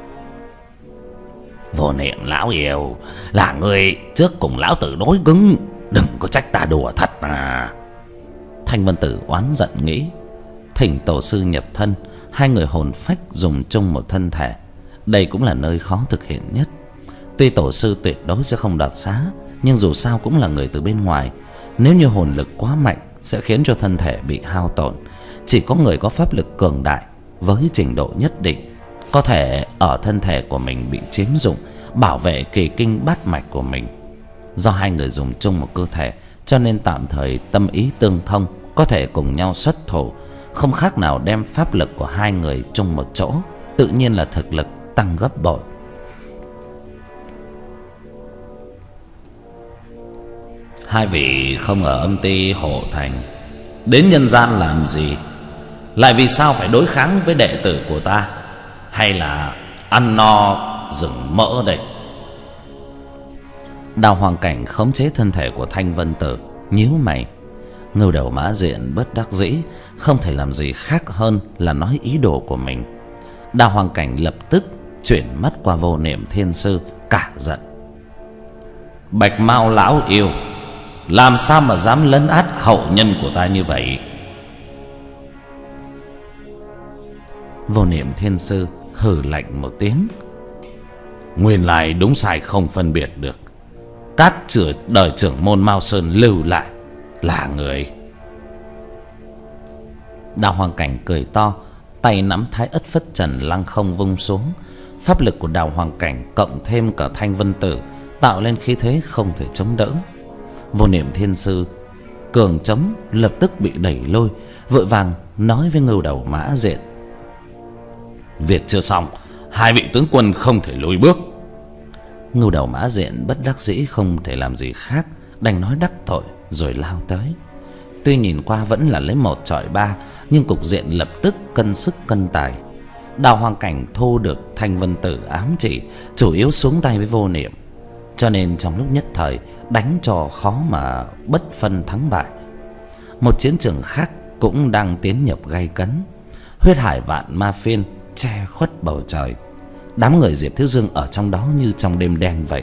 Vô Niệm lão yêu, là người trước cùng lão tử đối cứng, đừng có trách ta đùa thật mà. Thanh Vân Tử oán giận nghĩ, thỉnh tổ sư nhập thân, hai người hồn phách dùng chung một thân thể, đây cũng là nơi khó thực hiện nhất. Tuy tổ sư tuyệt đối sẽ không đoạt xá, nhưng dù sao cũng là người từ bên ngoài, nếu như hồn lực quá mạnh sẽ khiến cho thân thể bị hao tổn. Chỉ có người có pháp lực cường đại với trình độ nhất định có thể ở thân thể của mình bị chiếm dụng, bảo vệ kỳ kinh bát mạch của mình. Do hai người dùng chung một cơ thể, cho nên tạm thời tâm ý tương thông, có thể cùng nhau xuất thủ, không khác nào đem pháp lực của hai người chung một chỗ, tự nhiên là thực lực tăng gấp bội. Hai vị không ở Âm Ty hộ thành, đến nhân gian làm gì? lại vì sao phải đối kháng với đệ tử của ta? Hay là ăn no rừng mỡ đây? Đào Hoàng Cảnh khống chế thân thể của Thanh Vân Tử, nhíu mày. Ngưu Đầu Mã Diện bất đắc dĩ, không thể làm gì khác hơn là nói ý đồ của mình. Đào Hoàng Cảnh lập tức chuyển mắt qua Vô Niệm Thiên Sư, cả giận. Bạch Mao lão yêu, làm sao mà dám lấn át hậu nhân của ta như vậy? Vô Niệm Thiên Sư hừ lạnh một tiếng. Nguyên lai đúng sai không phân biệt được. Các chửa đời trưởng môn Mao Sơn lưu lại là người. Đào Hoàng Cảnh cười to, tay nắm Thái Ất Phất Trần lăng không vung xuống. Pháp lực của Đào Hoàng Cảnh cộng thêm cả Thanh Vân Tử tạo lên khí thế không thể chống đỡ. Vô Niệm Thiên Sư cường chống lập tức bị đẩy lôi, vội vàng nói với Ngưu Đầu Mã Diện: việc chưa xong, hai vị tướng quân không thể lùi bước. Ngưu Đầu Mã Diện bất đắc dĩ không thể làm gì khác, đành nói đắc tội rồi lao tới. Tuy nhìn qua vẫn là lấy một chọi ba, nhưng cục diện lập tức cân sức cân tài. Đào Hoàng Cảnh thu được Thanh Vân Tử ám chỉ, chủ yếu xuống tay với Vô Niệm, cho nên trong lúc nhất thời đánh cho khó mà bất phân thắng bại. Một chiến trường khác cũng đang tiến nhập gay cấn. Huyết hải vạn ma phiên che khuất bầu trời, đám người Diệp Thiếu Dương ở trong đó như trong đêm đen vậy.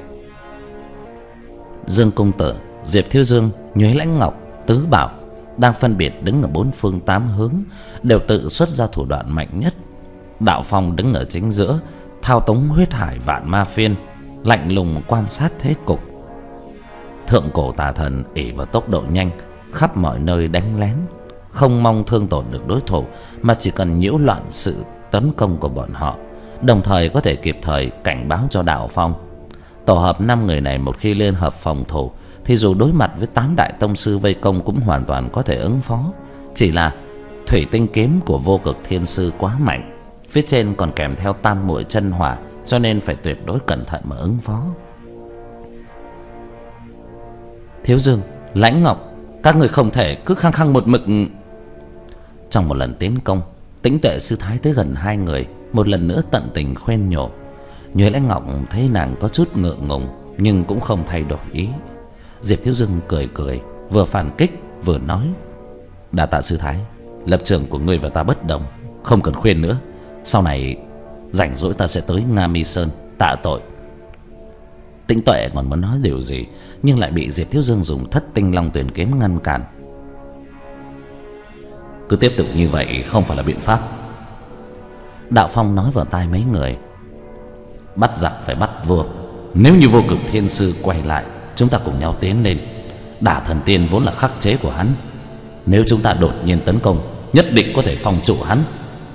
Dương Công Tử, Diệp Thiếu Dương, Nhuế Lãnh Ngọc, Tứ Bảo đang phân biệt đứng ở bốn phương tám hướng, đều tự xuất ra thủ đoạn mạnh nhất. Đạo Phong đứng ở chính giữa, thao túng huyết hải vạn ma phiên, lạnh lùng quan sát thế cục. Thượng cổ tà thần ỷ vào tốc độ nhanh, khắp mọi nơi đánh lén, không mong thương tổn được đối thủ, mà chỉ cần nhiễu loạn sự tấn công của bọn họ, đồng thời có thể kịp thời cảnh báo cho Đạo Phong. Tổ hợp năm người này một khi liên hợp phòng thủ thì dù đối mặt với tám đại tông sư vây công cũng hoàn toàn có thể ứng phó. Chỉ là thủy tinh kiếm của Vô Cực Thiên Sư quá mạnh, phía trên còn kèm theo tam muội chân hỏa, cho nên phải tuyệt đối cẩn thận mà ứng phó. Thiếu Dương, Lãnh Ngọc, các người không thể cứ khăng khăng một mực. Trong một lần tiến công, Tĩnh Tuệ Sư Thái tới gần hai người, một lần nữa tận tình khuyên nhủ. Nhuế Lãnh Ngọc thấy nàng có chút ngượng ngùng, nhưng cũng không thay đổi ý. Diệp Thiếu Dương cười cười, vừa phản kích vừa nói: đa tạ Sư Thái, lập trường của ngươi và ta bất đồng, không cần khuyên nữa. Sau này rảnh rỗi ta sẽ tới Nga Mi Sơn tạ tội. Tĩnh Tuệ còn muốn nói điều gì, nhưng lại bị Diệp Thiếu Dương dùng Thất Tinh Long Tuyền Kiếm ngăn cản. Cứ tiếp tục như vậy không phải là biện pháp. Đạo Phong nói vào tai mấy người: bắt giặc phải bắt vua. Nếu như Vô Cực Thiên Sư quay lại, chúng ta cùng nhau tiến lên. Đả Thần Tiên vốn là khắc chế của hắn, nếu chúng ta đột nhiên tấn công, nhất định có thể phòng trụ hắn.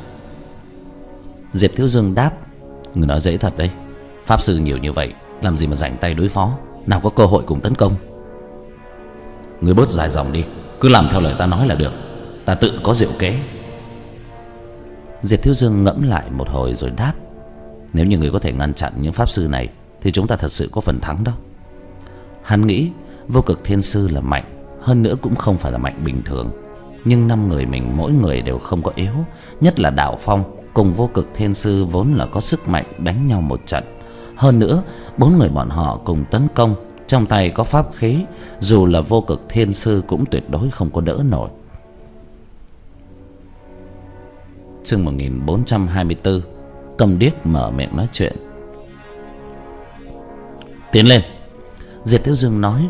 Diệp Thiếu Dương đáp: người nói dễ thật đấy, pháp sư nhiều như vậy, làm gì mà rảnh tay đối phó, nào có cơ hội cùng tấn công. Người bớt dài dòng đi, cứ làm theo lời ta nói là được, ta tự có diệu kế. Diệp Thiếu Dương ngẫm lại một hồi rồi đáp: nếu như người có thể ngăn chặn những pháp sư này thì chúng ta thật sự có phần thắng đó. Hắn nghĩ Vô Cực Thiên Sư là mạnh, hơn nữa cũng không phải là mạnh bình thường, nhưng năm người mình mỗi người đều không có yếu, nhất là Đạo Phong cùng Vô Cực Thiên Sư vốn là có sức mạnh đánh nhau một trận. Hơn nữa bốn người bọn họ cùng tấn công, trong tay có pháp khí, dù là Vô Cực Thiên Sư cũng tuyệt đối không có đỡ nổi. Chương một nghìn bốn trăm hai mươi tư. Cầm Điếc mở miệng nói chuyện. Tiến lên, Diệp Thiếu Dương nói.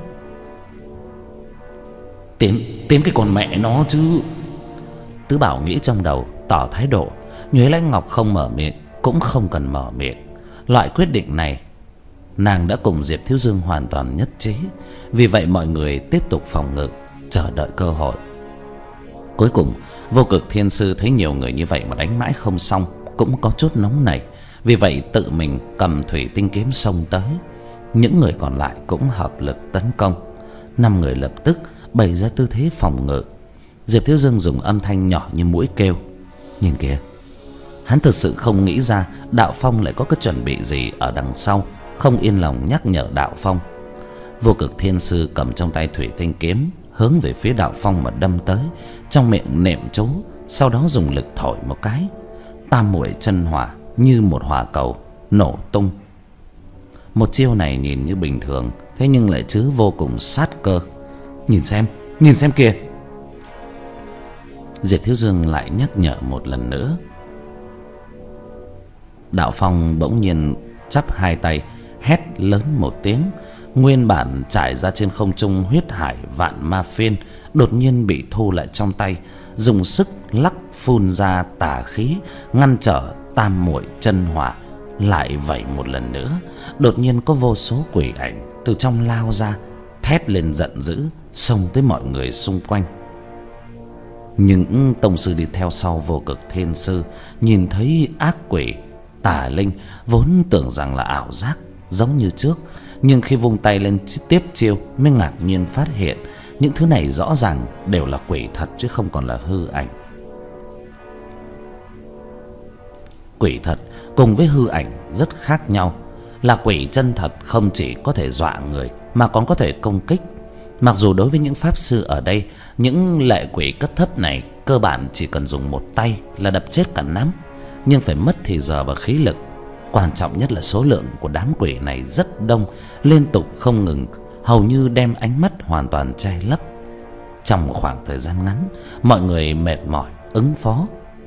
Tiến, tiến cái con mẹ nó chứ. Tứ Bảo nghĩ trong đầu, tỏ thái độ. Nhuế Lãnh Ngọc không mở miệng cũng không cần mở miệng. Loại quyết định này nàng đã cùng Diệp Thiếu Dương hoàn toàn nhất trí. Vì vậy mọi người tiếp tục phòng ngự, chờ đợi cơ hội. Cuối cùng Vô Cực Thiên Sư thấy nhiều người như vậy mà đánh mãi không xong, cũng có chút nóng nảy. Vì vậy tự mình cầm thủy tinh kiếm xông tới. Những người còn lại cũng hợp lực tấn công. Năm người lập tức bày ra tư thế phòng ngự. Diệp Thiếu Dương dùng âm thanh nhỏ như mũi kêu: nhìn kìa. Hắn thực sự không nghĩ ra Đạo Phong lại có cái chuẩn bị gì ở đằng sau, không yên lòng nhắc nhở Đạo Phong. Vô Cực Thiên Sư cầm trong tay thủy tinh kiếm hướng về phía Đạo Phong mà đâm tới, trong miệng niệm chú, sau đó dùng lực thổi một cái, tam muội chân hỏa như một hỏa cầu nổ tung. Một chiêu này nhìn như bình thường, thế nhưng lại chứa vô cùng sát cơ. Nhìn xem, nhìn xem kìa. Diệp Thiếu Dương lại nhắc nhở một lần nữa. Đạo Phong bỗng nhiên chắp hai tay, hét lớn một tiếng. Nguyên bản trải ra trên không trung huyết hải vạn ma phiên đột nhiên bị thu lại trong tay, dùng sức lắc phun ra tà khí, ngăn trở tam muội chân hỏa. Lại vậy một lần nữa, đột nhiên có vô số quỷ ảnh từ trong lao ra, thét lên giận dữ, xông tới mọi người xung quanh. Những tông sư đi theo sau Vô Cực Thiên Sư nhìn thấy ác quỷ tà linh, vốn tưởng rằng là ảo giác giống như trước, nhưng khi vung tay lên tiếp chiêu mới ngạc nhiên phát hiện những thứ này rõ ràng đều là quỷ thật chứ không còn là hư ảnh. Quỷ thật cùng với hư ảnh rất khác nhau. Là quỷ chân thật không chỉ có thể dọa người mà còn có thể công kích. Mặc dù đối với những pháp sư ở đây, những lệ quỷ cấp thấp này cơ bản chỉ cần dùng một tay là đập chết cả nắm, nhưng phải mất thì giờ và khí lực. Quan trọng nhất là số lượng của đám quỷ này rất đông, liên tục không ngừng, hầu như đem ánh mắt hoàn toàn che lấp. Trong một khoảng thời gian ngắn, mọi người mệt mỏi ứng phó.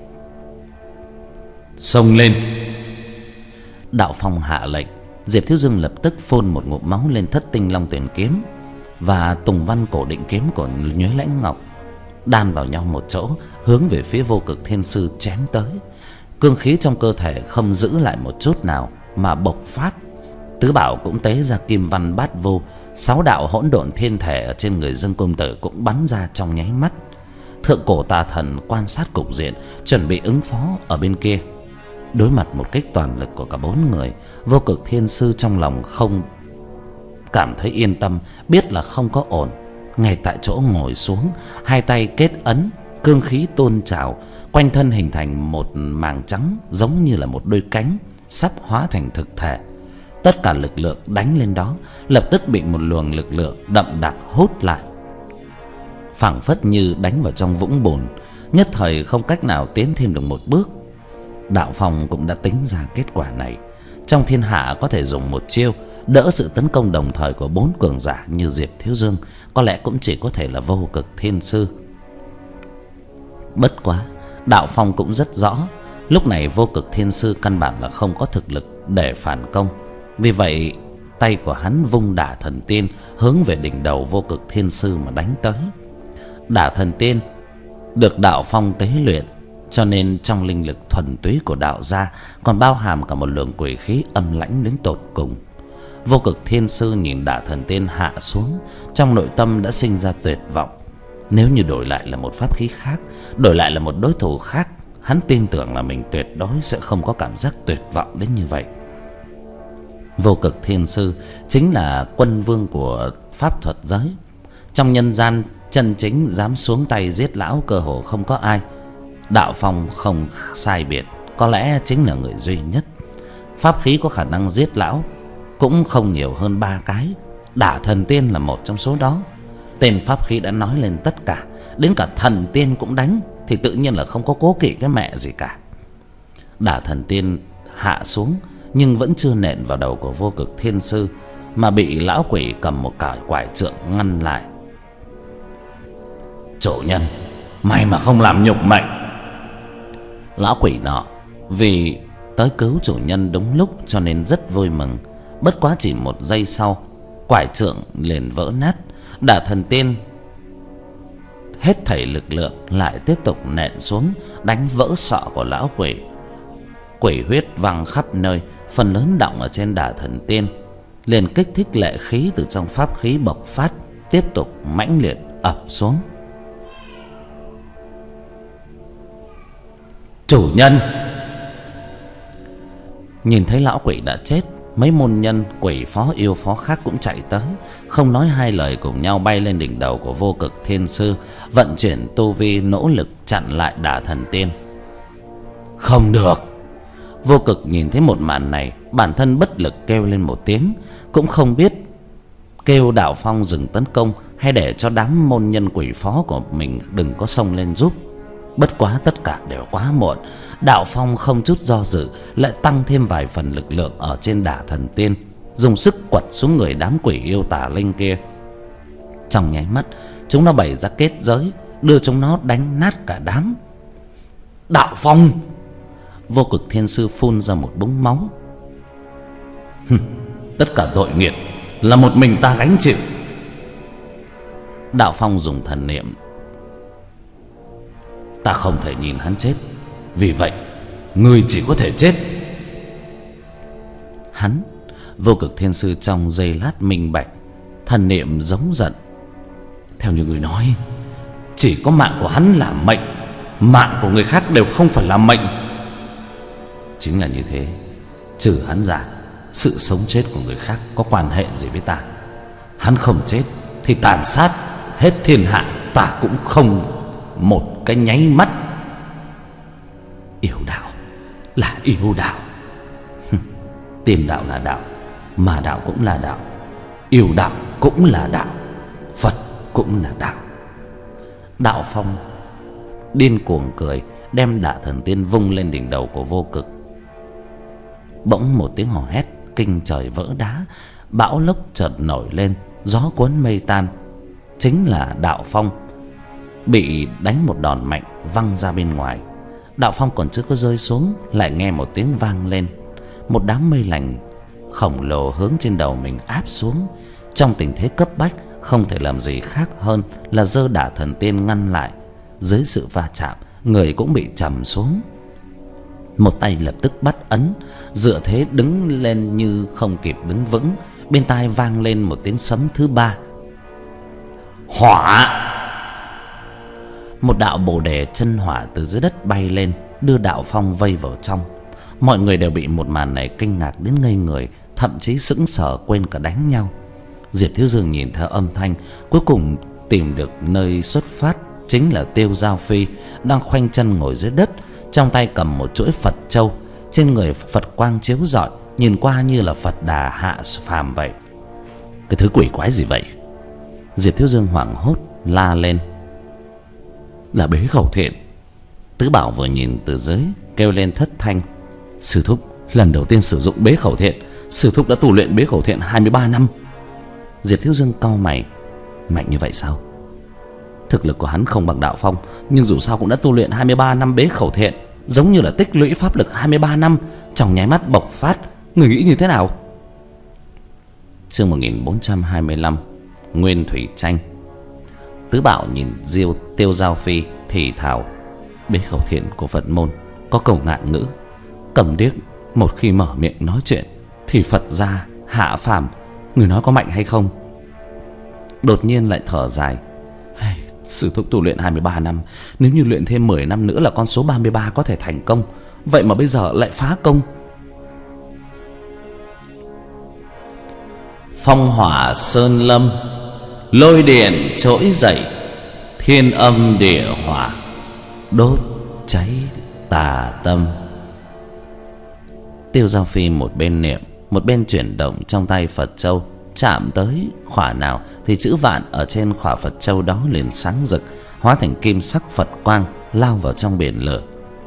Xông lên! Đạo Phong hạ lệnh. Diệp Thiếu Dương lập tức phun một ngụm máu lên Thất Tinh Long Tuyển kiếm và Tùng Văn Cổ Định kiếm của Nhuế Lãnh Ngọc, đan vào nhau một chỗ, hướng về phía Vô Cực Thiên Sư chém tới. Cương khí trong cơ thể không giữ lại một chút nào mà bộc phát. Tứ Bảo cũng tế ra Kim Văn Bát Vô, sáu đạo hỗn độn thiên thể ở trên người Dương Công Tử cũng bắn ra trong nháy mắt. Thượng Cổ Tà Thần quan sát cục diện, chuẩn bị ứng phó ở bên kia. Đối mặt một kích toàn lực của cả bốn người, Vô Cực Thiên Sư trong lòng không cảm thấy yên tâm, biết là không có ổn. Ngay tại chỗ ngồi xuống, hai tay kết ấn, cương khí tôn trào, quanh thân hình thành một màng trắng giống như là một đôi cánh sắp hóa thành thực thể. Tất cả lực lượng đánh lên đó lập tức bị một luồng lực lượng đậm đặc hút lại, phảng phất như đánh vào trong vũng bùn, nhất thời không cách nào tiến thêm được một bước. Đạo Phong cũng đã tính ra kết quả này. Trong thiên hạ có thể dùng một chiêu đỡ sự tấn công đồng thời của bốn cường giả như Diệp Thiếu Dương, có lẽ cũng chỉ có thể là Vô Cực Thiên Sư. Bất quá Đạo Phong cũng rất rõ, lúc này Vô Cực Thiên Sư căn bản là không có thực lực để phản công. Vì vậy tay của hắn vung Đả Thần Tiên hướng về đỉnh đầu Vô Cực Thiên Sư mà đánh tới. Đả Thần Tiên được Đạo Phong tế luyện, cho nên trong linh lực thuần túy của đạo gia còn bao hàm cả một lượng quỷ khí âm lãnh đến tột cùng. Vô Cực Thiên Sư nhìn Đả Thần Tiên hạ xuống, trong nội tâm đã sinh ra tuyệt vọng. Nếu như đổi lại là một pháp khí khác, đổi lại là một đối thủ khác, hắn tin tưởng là mình tuyệt đối sẽ không có cảm giác tuyệt vọng đến như vậy. Vô Cực Thiên Sư chính là quân vương của pháp thuật giới. Trong nhân gian chân chính dám xuống tay giết lão cơ hồ không có ai. Đạo Phong không sai biệt, có lẽ chính là người duy nhất. Pháp khí có khả năng giết lão cũng không nhiều hơn ba cái. Đả Thần Tiên là một trong số đó. Tên pháp khí đã nói lên tất cả, đến cả thần tiên cũng đánh, thì tự nhiên là không có cố kỵ cái mẹ gì cả. Đả Thần Tiên hạ xuống nhưng vẫn chưa nện vào đầu của Vô Cực Thiên Sư, mà bị lão quỷ cầm một cái quải trượng ngăn lại. Chủ nhân, may mà không làm nhục mệnh. Lão quỷ nọ vì tới cứu chủ nhân đúng lúc cho nên rất vui mừng. Bất quá chỉ một giây sau, quải trượng liền vỡ nát. Đả Thần Tiên hết thảy lực lượng lại tiếp tục nện xuống, đánh vỡ sọ của lão quỷ. Quỷ huyết văng khắp nơi, phần lớn đọng ở trên Đả Thần Tiên, liền kích thích lệ khí từ trong pháp khí bộc phát, tiếp tục mãnh liệt ập xuống. Chủ nhân! Nhìn thấy lão quỷ đã chết, mấy môn nhân quỷ phó yêu phó khác cũng chạy tới, không nói hai lời cùng nhau bay lên đỉnh đầu của Vô Cực Thiên Sư, vận chuyển tu vi nỗ lực chặn lại Đả Thần Tiên. Không được! Vô Cực nhìn thấy một màn này, bản thân bất lực kêu lên một tiếng, cũng không biết kêu Đạo Phong dừng tấn công hay để cho đám môn nhân quỷ phó của mình đừng có xông lên giúp. Bất quá tất cả đều quá muộn. Đạo Phong không chút do dự lại tăng thêm vài phần lực lượng ở trên Đả Thần Tiên, dùng sức quật xuống người đám quỷ yêu tà linh kia. Trong nháy mắt, chúng nó bày ra kết giới, đưa chúng nó đánh nát cả đám. Đạo Phong! Vô Cực Thiên Sư phun ra một búng máu. Tất cả tội nghiệp là một mình ta gánh chịu. Đạo Phong dùng thần niệm. Ta không thể nhìn hắn chết, vì vậy ngươi chỉ có thể chết. Hắn, Vô Cực Thiên Sư trong giây lát minh bạch, thần niệm giống giận. Theo như người nói, chỉ có mạng của hắn là mệnh, mạng của người khác đều không phải là mệnh. Chính là như thế, trừ hắn ra, sự sống chết của người khác có quan hệ gì với ta? Hắn không chết thì tàn sát hết thiên hạ ta cũng không một cái nháy mắt. Yêu đạo là yêu đạo, tiên đạo là đạo, mà đạo cũng là đạo, yêu đạo cũng là đạo, Phật cũng là đạo. Đạo Phong điên cuồng cười, đem Đả Thần Tiên vung lên đỉnh đầu của Vô Cực. Bỗng một tiếng hò hét kinh trời vỡ đá, bão lốc chợt nổi lên, gió cuốn mây tan. Chính là Đạo Phong bị đánh một đòn mạnh, văng ra bên ngoài. Đạo Phong còn chưa có rơi xuống, lại nghe một tiếng vang lên. Một đám mây lành khổng lồ hướng trên đầu mình áp xuống. Trong tình thế cấp bách, không thể làm gì khác hơn là giơ Đả Thần Tiên ngăn lại. Dưới sự va chạm, người cũng bị trầm xuống. Một tay lập tức bắt ấn, dựa thế đứng lên như không kịp đứng vững. Bên tai vang lên một tiếng sấm thứ ba. Hỏa! Một đạo bồ đề chân hỏa từ dưới đất bay lên, đưa Đạo Phong vây vào trong. Mọi người đều bị một màn này kinh ngạc đến ngây người, thậm chí sững sờ quên cả đánh nhau. Diệp Thiếu Dương nhìn theo âm thanh, cuối cùng tìm được nơi xuất phát, chính là Tiêu Giao Phi đang khoanh chân ngồi dưới đất, trong tay cầm một chuỗi Phật châu, trên người Phật quang chiếu rọi, nhìn qua như là Phật Đà hạ phàm vậy. Cái thứ quỷ quái gì vậy? Diệp Thiếu Dương hoảng hốt la lên. Là Bế Khẩu Thiện. Tứ Bảo vừa nhìn từ dưới kêu lên thất thanh. Sư thúc lần đầu tiên sử dụng Bế Khẩu Thiện. Sư thúc đã tu luyện Bế Khẩu Thiện hai mươi ba năm. Diệp Thiếu Dương cau mày. Mạnh như vậy sao? Thực lực của hắn không bằng Đạo Phong, nhưng dù sao cũng đã tu luyện hai mươi ba năm Bế Khẩu Thiện, giống như là tích lũy pháp lực hai mươi ba năm, trong nháy mắt bộc phát. Người nghĩ như thế nào? Chương một nghìn bốn trăm hai mươi lăm. Nguyên Thủy Tranh. Tứ Bảo nhìn Diêu Tiêu Giao Phi thì thào. Bế Khẩu Thiện của Phật môn có câu ngạn ngữ: cầm điếc một khi mở miệng nói chuyện thì Phật gia hạ phàm. Người nói có mạnh hay không? Đột nhiên lại thở dài. Hey, sư thúc tu luyện hai mươi ba năm, nếu như luyện thêm mười năm nữa là con số ba mươi ba có thể thành công. Vậy mà bây giờ lại phá công. Phong hỏa sơn lâm, lôi điện trỗi dậy, thiên âm địa hỏa, đốt cháy tà tâm. Tiêu Giao Phi một bên niệm, một bên chuyển động trong tay Phật châu. Chạm tới khỏa nào thì chữ vạn ở trên khỏa Phật châu đó liền sáng rực, hóa thành kim sắc Phật quang, lao vào trong biển lửa.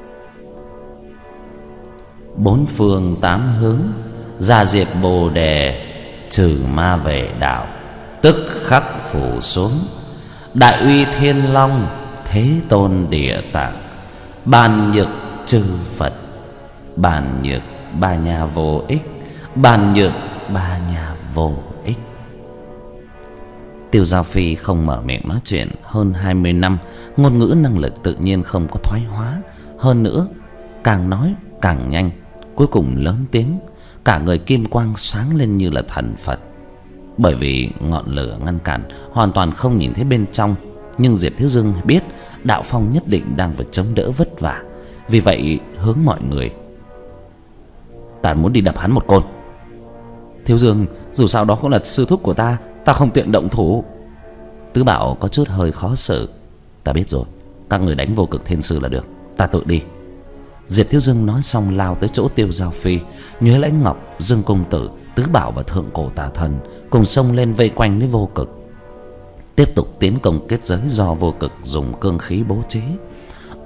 Bốn phương tám hướng ra diệt bồ đề, trừ ma về đạo, tức khắc phủ xuống. Đại uy thiên long, thế tôn địa tạng, bàn nhược chư Phật, bàn nhược ba nhà vô ích, bàn nhược ba nhà vô ích. Tiêu Giao Phi không mở miệng nói chuyện hơn hai mươi năm, ngôn ngữ năng lực tự nhiên không có thoái hóa. Hơn nữa, càng nói càng nhanh, cuối cùng lớn tiếng, cả người kim quang sáng lên như là thần Phật. Bởi vì ngọn lửa ngăn cản, hoàn toàn không nhìn thấy bên trong. Nhưng Diệp Thiếu Dương biết Đạo Phong nhất định đang phải chống đỡ vất vả, vì vậy hướng mọi người: ta muốn đi đập hắn một côn. Thiếu Dương, dù sao đó cũng là sư thúc của ta, ta không tiện động thủ. Tứ Bảo có chút hơi khó xử. Ta biết rồi, các người đánh Vô Cực Thiên Sư là được, ta tự đi. Diệp Thiếu Dương nói xong lao tới chỗ Tiêu Giao Phi. Nhuế Lãnh Ngọc, Dương Công Tử, Tứ Bảo và Thượng Cổ Tà Thần cùng xông lên vây quanh lấy Vô Cực, tiếp tục tiến công kết giới do Vô Cực dùng cương khí bố trí.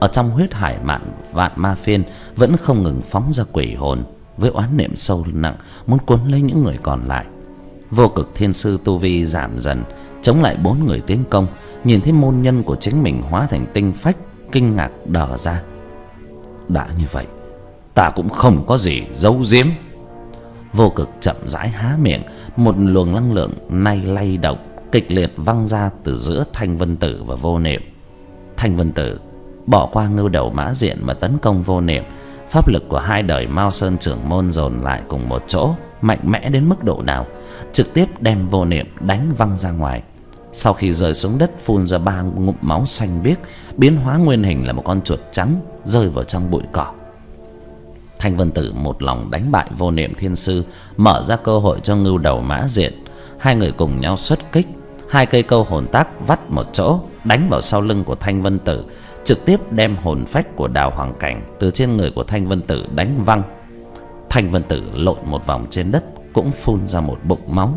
ở trong huyết hải mạn vạn ma phiên vẫn không ngừng phóng ra quỷ hồn với oán niệm sâu nặng, muốn cuốn lấy những người còn lại. Vô Cực Thiên Sư tu vi giảm dần, chống lại bốn người tiến công, nhìn thấy môn nhân của chính mình hóa thành tinh phách, kinh ngạc đờ ra. Đã như vậy, ta cũng không có gì giấu giếm. Vô Cực chậm rãi há miệng, một luồng năng lượng nay lay động kịch liệt văng ra từ giữa Thanh Vân Tử và Vô Niệm. Thanh Vân Tử bỏ qua Ngưu Đầu Mã Diện mà tấn công Vô Niệm. Pháp lực của hai đời Mao Sơn trưởng môn dồn lại cùng một chỗ, mạnh mẽ đến mức độ nào, trực tiếp đem Vô Niệm đánh văng ra ngoài. Sau khi rơi xuống đất, phun ra ba ngụm máu xanh biếc, biến hóa nguyên hình là một con chuột trắng rơi vào trong bụi cỏ. Thanh Vân Tử một lòng đánh bại Vô Niệm Thiên Sư, mở ra cơ hội cho Ngưu Đầu Mã Diện. Hai người cùng nhau xuất kích, hai cây câu hồn tác vắt một chỗ, đánh vào sau lưng của Thanh Vân Tử, trực tiếp đem hồn phách của Đào Hoàng Cảnh từ trên người của Thanh Vân Tử đánh văng. Thanh Vân Tử lộn một vòng trên đất, cũng phun ra một bụng máu.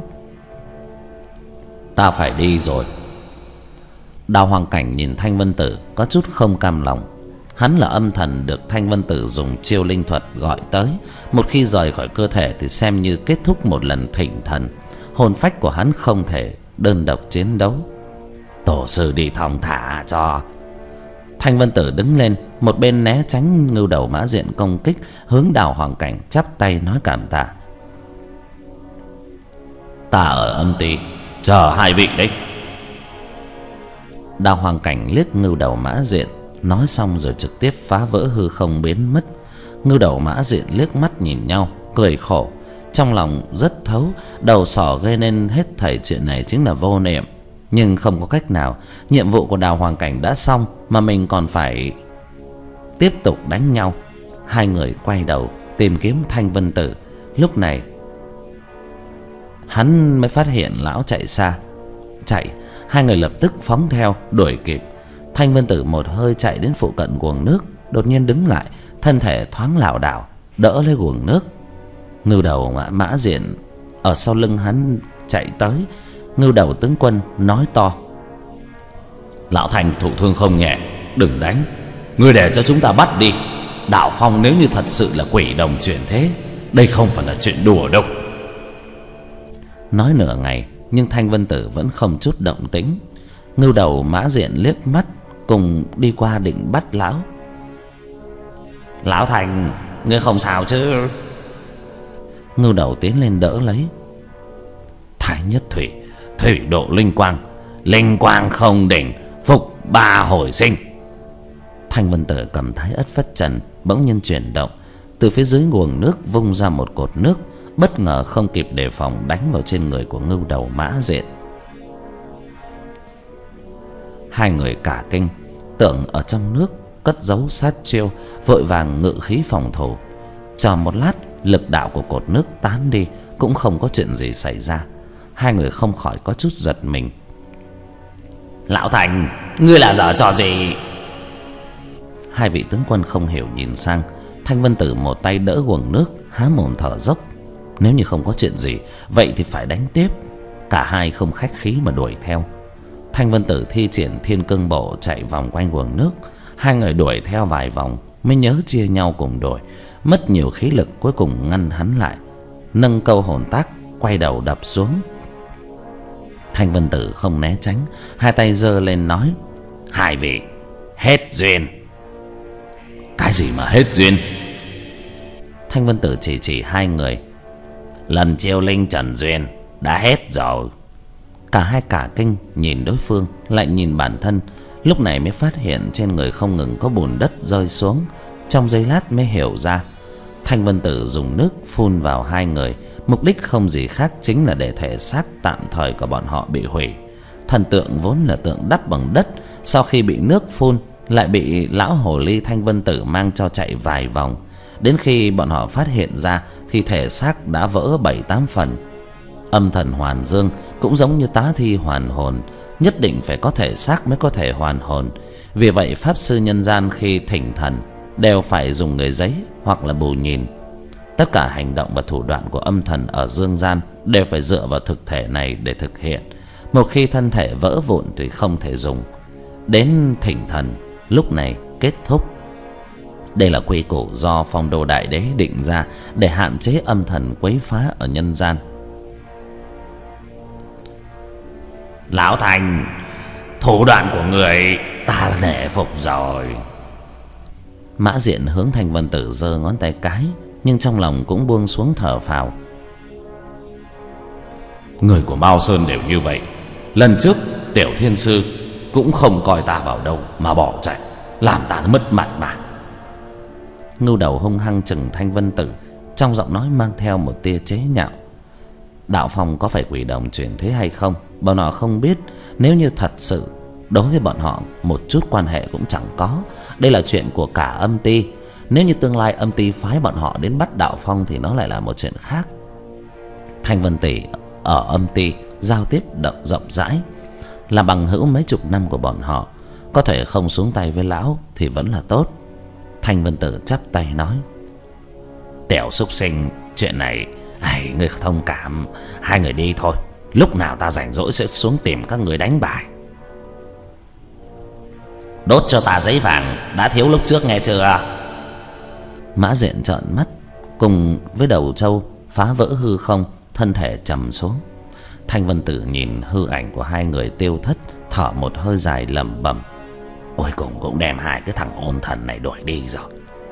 Ta phải đi rồi. Đào Hoàng Cảnh nhìn Thanh Vân Tử có chút không cam lòng. Hắn là âm thần được Thanh Vân Tử dùng chiêu linh thuật gọi tới, một khi rời khỏi cơ thể thì xem như kết thúc một lần thỉnh thần. Hồn phách của hắn không thể đơn độc chiến đấu. Tổ sư đi thong thả cho. Thanh Vân Tử đứng lên, một bên né tránh Ngưu Đầu Mã Diện công kích, hướng Đào Hoàng Cảnh chắp tay nói cảm tạ. Ta ở âm ty chờ hai vị đấy. Đào Hoàng Cảnh liếc Ngưu Đầu Mã Diện, nói xong rồi trực tiếp phá vỡ hư không biến mất. Ngưu Đầu Mã Diện liếc mắt nhìn nhau, cười khổ, trong lòng rất thấu. Đầu sỏ gây nên hết thảy chuyện này chính là Vô Niệm, nhưng không có cách nào. Nhiệm vụ của Đào Hoàng Cảnh đã xong mà mình còn phải tiếp tục đánh nhau. Hai người quay đầu tìm kiếm Thanh Vân Tử. Lúc này hắn mới phát hiện lão chạy xa. Chạy, hai người lập tức phóng theo đuổi kịp. Thanh Vân Tử một hơi chạy đến phụ cận guồng nước, đột nhiên đứng lại, thân thể thoáng lảo đảo đỡ lấy guồng nước. Ngưu Đầu Mã, Mã Diện ở sau lưng hắn chạy tới. Ngưu Đầu tướng quân nói to: Lão Thành thụ thương không nhẹ, đừng đánh, ngươi để cho chúng ta bắt đi. Đạo Phong nếu như thật sự là quỷ đồng chuyển thế, đây không phải là chuyện đùa đâu. Nói nửa ngày nhưng Thanh Vân Tử vẫn không chút động tĩnh. Ngưu Đầu Mã Diện liếc mắt cùng đi qua định bắt lão. Lão Thành, ngươi không sao chứ? Ngưu Đầu tiến lên đỡ lấy. Thái nhất thủy, thủy độ linh quang, linh quang không đỉnh, phục ba hồi sinh. Thanh Vân Tử cầm Thái Ất Phất Trần bỗng nhiên chuyển động, từ phía dưới nguồn nước vung ra một cột nước, bất ngờ không kịp đề phòng đánh vào trên người của Ngưu Đầu Mã Diện. Hai người cả kinh, tưởng ở trong nước cất giấu sát chiêu, vội vàng ngự khí phòng thủ. Chờ một lát, lực đạo của cột nước tán đi, cũng không có chuyện gì xảy ra. Hai người không khỏi có chút giật mình. Lão Thành, ngươi là giở trò gì? Hai vị tướng quân không hiểu nhìn sang. Thanh Vân Tử một tay đỡ guồng nước, há mồm thở dốc. Nếu như không có chuyện gì, vậy thì phải đánh tiếp. Cả hai không khách khí mà đuổi theo. Thanh Vân Tử thi triển Thiên Cương Bộ chạy vòng quanh guồng nước. Hai người đuổi theo vài vòng mới nhớ chia nhau cùng đuổi. Mất nhiều khí lực, cuối cùng ngăn hắn lại, nâng câu hồn tác quay đầu đập xuống. Thanh Vân Tử không né tránh, hai tay giơ lên nói: Hai vị, hết duyên. Cái gì mà hết duyên? Thanh Vân Tử chỉ chỉ hai người. Lần chiêu linh trần duyên đã hết rồi. Cả hai cả kinh nhìn đối phương, lại nhìn bản thân. Lúc này mới phát hiện trên người không ngừng có bùn đất rơi xuống. Trong giây lát mới hiểu ra. Thanh Vân Tử dùng nước phun vào hai người, mục đích không gì khác chính là để thể xác tạm thời của bọn họ bị hủy. Thần tượng vốn là tượng đắp bằng đất, sau khi bị nước phun lại bị lão hồ ly Thanh Vân Tử mang cho chạy vài vòng. Đến khi bọn họ phát hiện ra thì thể xác đã vỡ bảy tám phần. Âm thần hoàn dương cũng giống như tá thi hoàn hồn, nhất định phải có thể xác mới có thể hoàn hồn. Vì vậy pháp sư nhân gian khi thỉnh thần đều phải dùng người giấy hoặc là bù nhìn. Tất cả hành động và thủ đoạn của âm thần ở dương gian đều phải dựa vào thực thể này để thực hiện. Một khi thân thể vỡ vụn thì không thể dùng. Đến thỉnh thần, lúc này kết thúc. Đây là quy củ do Phong Đô Đại Đế định ra để hạn chế âm thần quấy phá ở nhân gian. Lão Thành, thủ đoạn của người ta là nể phục rồi. Mã Diện hướng Thanh Vân Tử giơ ngón tay cái, nhưng trong lòng cũng buông xuống thở phào. Người của Mao Sơn đều như vậy. Lần trước Tiểu Thiên Sư cũng không coi ta vào đâu mà bỏ chạy, làm ta mất mặt mà. Ngưu Đầu hung hăng chừng Thanh Vân Tử, trong giọng nói mang theo một tia chế nhạo. Đạo Phong có phải quỷ đồng chuyển thế hay không, bọn họ không biết. Nếu như thật sự đối với bọn họ một chút quan hệ cũng chẳng có. Đây là chuyện của cả âm ty. Nếu như tương lai âm ty phái bọn họ đến bắt Đạo Phong thì nó lại là một chuyện khác. Thanh Vân Tỷ ở âm ty giao tiếp đậm rộng rãi, là bằng hữu mấy chục năm của bọn họ. Có thể không xuống tay với lão thì vẫn là tốt. Thanh Vân Tử chắp tay nói: Tiểu súc sinh, chuyện này ai người thông cảm. Hai người đi thôi, lúc nào ta rảnh rỗi sẽ xuống tìm các người đánh bài. Đốt cho ta giấy vàng đã thiếu lúc trước nghe chưa? Mã Diện trợn mắt, cùng với Đầu Trâu phá vỡ hư không, thân thể trầm xuống. Thanh Vân Tử nhìn hư ảnh của hai người tiêu thất, thở một hơi dài lẩm bẩm: Cuối cùng cũng đem hai cái thằng ôn thần này đuổi đi rồi.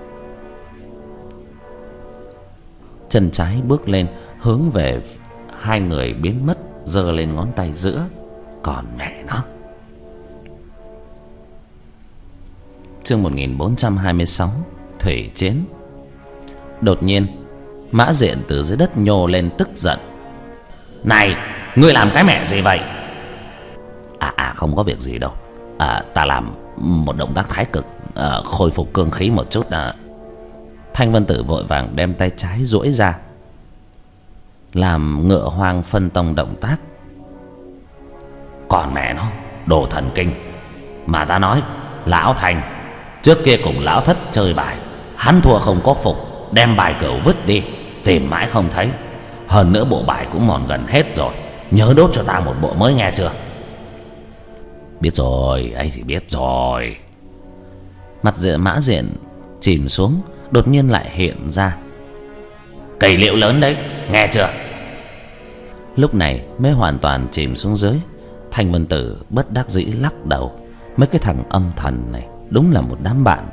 Chân trái bước lên hướng về hai người biến mất, giơ lên ngón tay giữa. Còn mẹ nó. Chương một nghìn bốn trăm hai mươi sáu, Thủy Chiến. Đột nhiên Mã Diện từ dưới đất nhô lên tức giận: Này, ngươi làm cái mẹ gì vậy? À à không có việc gì đâu. À ta làm một động tác thái cực, à, khôi phục cương khí một chút à. Thanh Vân Tử vội vàng đem tay trái duỗi ra, làm ngựa hoang phân tông động tác. Còn mẹ nó, đồ thần kinh. Mà ta nói, lão Thành trước kia cùng lão Thất chơi bài, hắn thua không có phục, đem bài cửu vứt đi, tìm mãi không thấy. Hơn nữa bộ bài cũng mòn gần hết rồi, nhớ đốt cho ta một bộ mới nghe chưa? Biết rồi, ấy thì biết rồi. Mặt diện Mã Diện chìm xuống, đột nhiên lại hiện ra: Cây liễu lớn đấy, nghe chưa? Lúc này mới hoàn toàn chìm xuống dưới. Thanh Vân Tử bất đắc dĩ lắc đầu. Mấy cái thằng âm thần này đúng là một đám bạn.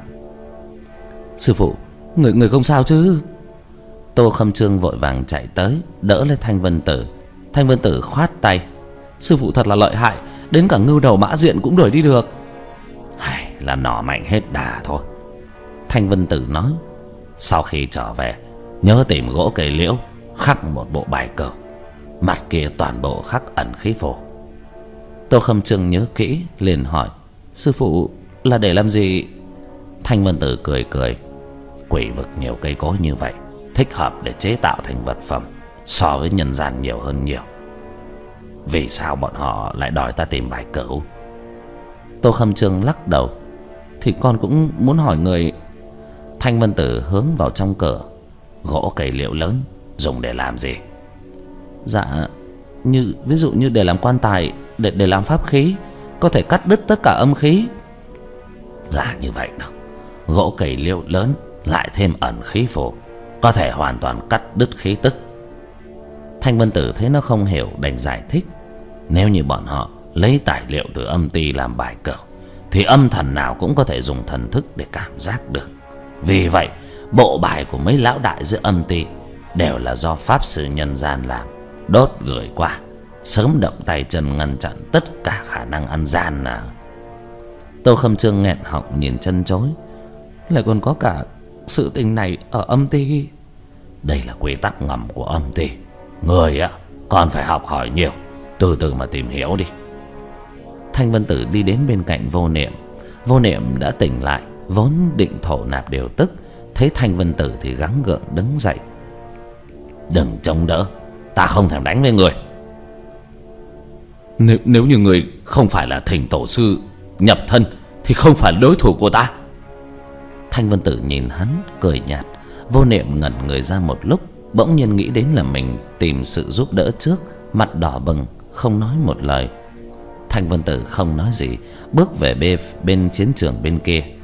Sư phụ, người người không sao chứ? Tô Khâm Trương vội vàng chạy tới đỡ lên Thanh Vân Tử. Thanh Vân Tử khoát tay: Sư phụ thật là lợi hại, đến cả Ngưu Đầu Mã Diện cũng đuổi đi được. Hay là nỏ mạnh hết đà thôi. Thanh Vân Tử nói: Sau khi trở về nhớ tìm gỗ cây liễu, khắc một bộ bài cờ, mặt kia toàn bộ khắc ẩn khí phổ. Tô Khâm Trương nhớ kỹ liền hỏi: Sư phụ là để làm gì? Thanh Vân Tử cười cười: Quỷ vực nhiều cây cối như vậy, thích hợp để chế tạo thành vật phẩm, so với nhân gian nhiều hơn nhiều. Vì sao bọn họ lại đòi ta tìm bài cửu? Tô Khâm Trương lắc đầu: Thì con cũng muốn hỏi người. Thanh Vân Tử hướng vào trong cửa: Gỗ cây liễu lớn dùng để làm gì? Dạ, như ví dụ như để làm quan tài, để để làm pháp khí, có thể cắt đứt tất cả âm khí. Là như vậy đâu. Gỗ cây liễu lớn lại thêm ẩn khí phổ, có thể hoàn toàn cắt đứt khí tức. Thanh Vân Tử thấy nó không hiểu đành giải thích: Nếu như bọn họ lấy tài liệu từ âm ty làm bài cờ, thì âm thần nào cũng có thể dùng thần thức để cảm giác được. Vì vậy bộ bài của mấy lão đại giữa âm ty đều là do pháp sư nhân gian làm, đốt gửi qua, sớm động tay chân ngăn chặn tất cả khả năng ăn gian nào. Tô Khâm Trương nghẹn họng nhìn chân chối: Lại còn có cả sự tình này ở âm ty? Đây là quy tắc ngầm của âm ty, người á còn phải học hỏi nhiều, từ từ mà tìm hiểu đi. Thanh Vân Tử đi đến bên cạnh Vô Niệm. Vô Niệm đã tỉnh lại, vốn định thổ nạp điều tức, thấy Thanh Vân Tử thì gắng gượng đứng dậy: Đừng chống đỡ, ta không thèm đánh với người. Nếu, nếu như người không phải là Thỉnh tổ sư nhập thân thì không phải đối thủ của ta. Thanh Vân Tử nhìn hắn cười nhạt. Vô Niệm ngẩn người ra một lúc, bỗng nhiên nghĩ đến là mình tìm sự giúp đỡ trước, mặt đỏ bừng không nói một lời. Thanh Vân Tử không nói gì, bước về bên, bên chiến trường bên kia.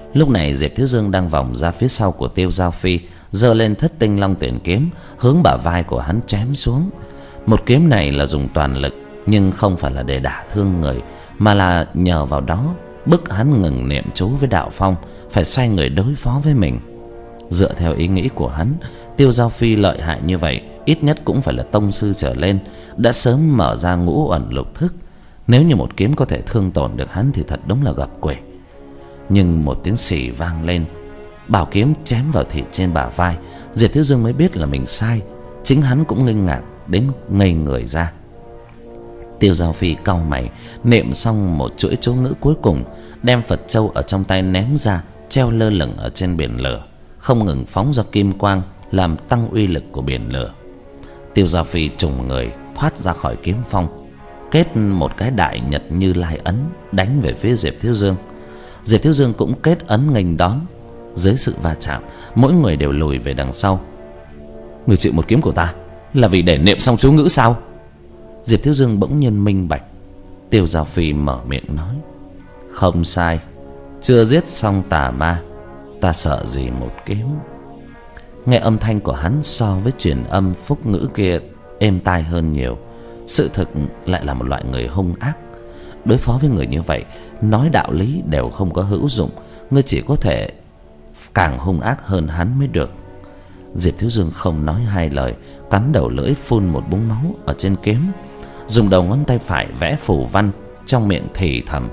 Lúc này Diệp Thiếu Dương đang vòng ra phía sau của Tiêu Giao Phi, giơ lên Thất Tinh Long Tuyển kiếm, hướng bả vai của hắn chém xuống. Một kiếm này là dùng toàn lực, nhưng không phải là để đả thương người, mà là nhờ vào đó bức hắn ngừng niệm chú với đạo phong, phải xoay người đối phó với mình. Dựa theo ý nghĩ của hắn, Tiêu Giao Phi lợi hại như vậy, ít nhất cũng phải là tông sư trở lên, đã sớm mở ra ngũ ẩn lục thức. Nếu như một kiếm có thể thương tổn được hắn thì thật đúng là gặp quỷ. Nhưng một tiếng xì vang lên, bảo kiếm chém vào thịt trên bả vai. Diệp Thiếu Dương mới biết là mình sai, chính hắn cũng ngây ngạc đến ngây người ra. Tiêu Giao Phi cau mày, niệm xong một chuỗi chú ngữ cuối cùng, đem Phật châu ở trong tay ném ra, treo lơ lửng ở trên biển lửa, không ngừng phóng ra kim quang, làm tăng uy lực của biển lửa. Tiêu Giao Phi trùng người thoát ra khỏi kiếm phong, kết một cái đại nhật Như Lai ấn đánh về phía Diệp Thiếu Dương. Diệp Thiếu Dương cũng kết ấn nghênh đón. Dưới sự va chạm, mỗi người đều lùi về đằng sau. Người chịu một kiếm của ta là vì để niệm xong chú ngữ sao? Diệp Thiếu Dương bỗng nhiên minh bạch. Tiêu Giao Phi mở miệng nói: không sai, chưa giết xong tà ma, ta sợ gì một kiếm. Nghe âm thanh của hắn so với truyền âm phúc ngữ kia êm tai hơn nhiều. Sự thực lại là một loại người hung ác. Đối phó với người như vậy, nói đạo lý đều không có hữu dụng, ngươi chỉ có thể càng hung ác hơn hắn mới được. Diệp Thiếu Dương không nói hai lời, cắn đầu lưỡi phun một búng máu ở trên kiếm, dùng đầu ngón tay phải vẽ phù văn, trong miệng thì thầm: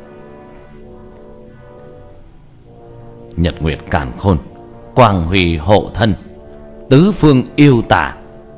Nhật Nguyệt càn khôn, quang huy hộ thân, tứ phương yêu tả,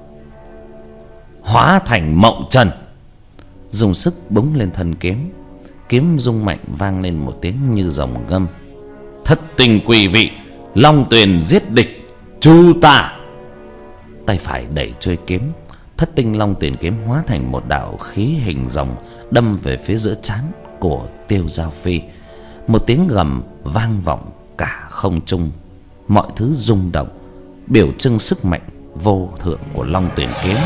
hóa thành mộng trần. Dùng sức búng lên thân kiếm, kiếm rung mạnh vang lên một tiếng như rồng ngâm: thất tình quỷ vị, long tuyền giết địch, chu tả. Tay phải đẩy chuôi kiếm, thất tinh long tuyền kiếm hóa thành một đạo khí hình rồng, đâm về phía giữa trán của Tiêu Giao Phi. Một tiếng gầm vang vọng cả không trung, mọi thứ rung động, biểu trưng sức mạnh vô thượng của long tuyền kiếm.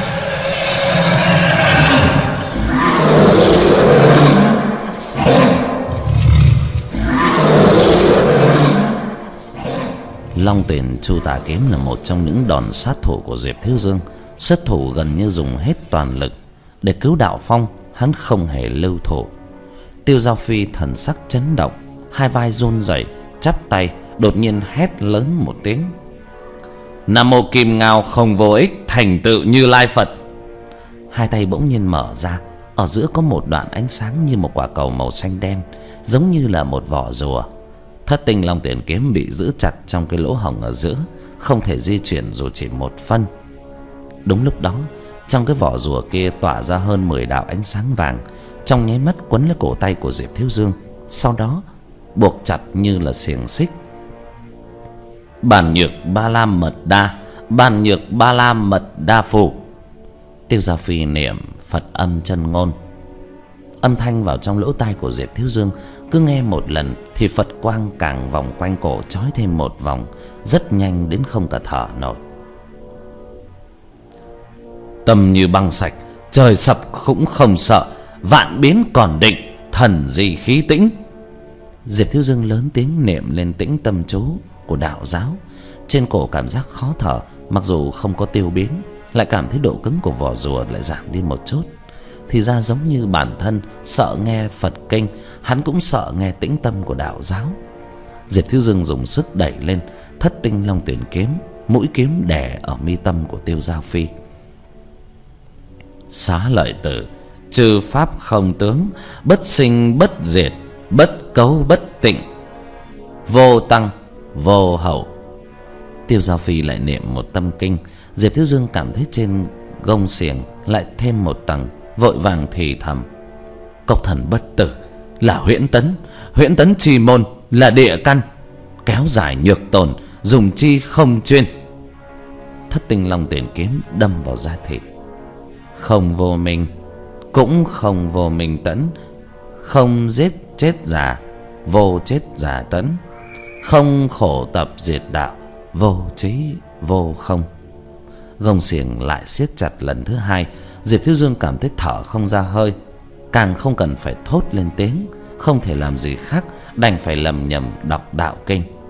Long Tuyền Chu Tà kiếm là một trong những đòn sát thủ của Diệp Thiếu Dương. Xuất thủ gần như dùng hết toàn lực. Để cứu đạo phong, hắn không hề lưu thủ. Tiêu Giao Phi thần sắc chấn động, hai vai run rẩy, chắp tay, đột nhiên hét lớn một tiếng: Nam mô Kim Ngao không vô ích, thành tựu Như Lai Phật. Hai tay bỗng nhiên mở ra, ở giữa có một đoạn ánh sáng như một quả cầu màu xanh đen, giống như là một vỏ rùa. Thất tinh long tuyển kiếm bị giữ chặt trong cái lỗ hổng ở giữa, không thể di chuyển dù chỉ một phân. Đúng lúc đó, trong cái vỏ rùa kia tỏa ra hơn mười đạo ánh sáng vàng, trong nháy mắt quấn lấy cổ tay của Diệp Thiếu Dương, sau đó buộc chặt như là xiềng xích. Bản nhược ba la mật đa, bản nhược ba la mật đa phù. Tiêu Giao Phi niệm Phật âm chân ngôn, âm thanh vào trong lỗ tai của Diệp Thiếu Dương. Cứ nghe một lần thì Phật quang càng vòng quanh cổ trói thêm một vòng, rất nhanh đến không cả thở nổi. Tâm như băng sạch, trời sập cũng không sợ, vạn biến còn định, thần gì khí tĩnh. Diệp Thiếu Dương lớn tiếng niệm lên tĩnh tâm chú của đạo giáo. Trên cổ cảm giác khó thở, mặc dù không có tiêu biến, lại cảm thấy độ cứng của vỏ rùa lại giảm đi một chút. Thì ra giống như bản thân sợ nghe Phật kinh, hắn cũng sợ nghe tĩnh tâm của đạo giáo. Diệp Thiếu Dương dùng sức đẩy lên thất tinh long tuyển kiếm, mũi kiếm đè ở mi tâm của Tiêu Giao Phi. Xá lợi tử, trừ pháp không tướng, bất sinh bất diệt, bất cấu bất tịnh, vô tăng vô hậu. Tiêu Giao Phi lại niệm một tâm kinh. Diệp Thiếu Dương cảm thấy trên gông xiềng lại thêm một tầng, vội vàng thì thầm: Cốc thần bất tử là huyễn tấn, huyễn tấn chi môn là địa căn, kéo dài nhược tồn, dùng chi không chuyên. Thất tinh long tuyển kiếm đâm vào da thịt. Không vô minh, cũng không vô minh tấn, không giết chết giả, vô chết giả tấn, không khổ tập diệt đạo, vô trí vô không. Gông xiềng lại siết chặt lần thứ hai. Diệp Thiếu Dương cảm thấy thở không ra hơi, càng không cần phải thốt lên tiếng, không thể làm gì khác, đành phải lầm nhầm đọc đạo kinh.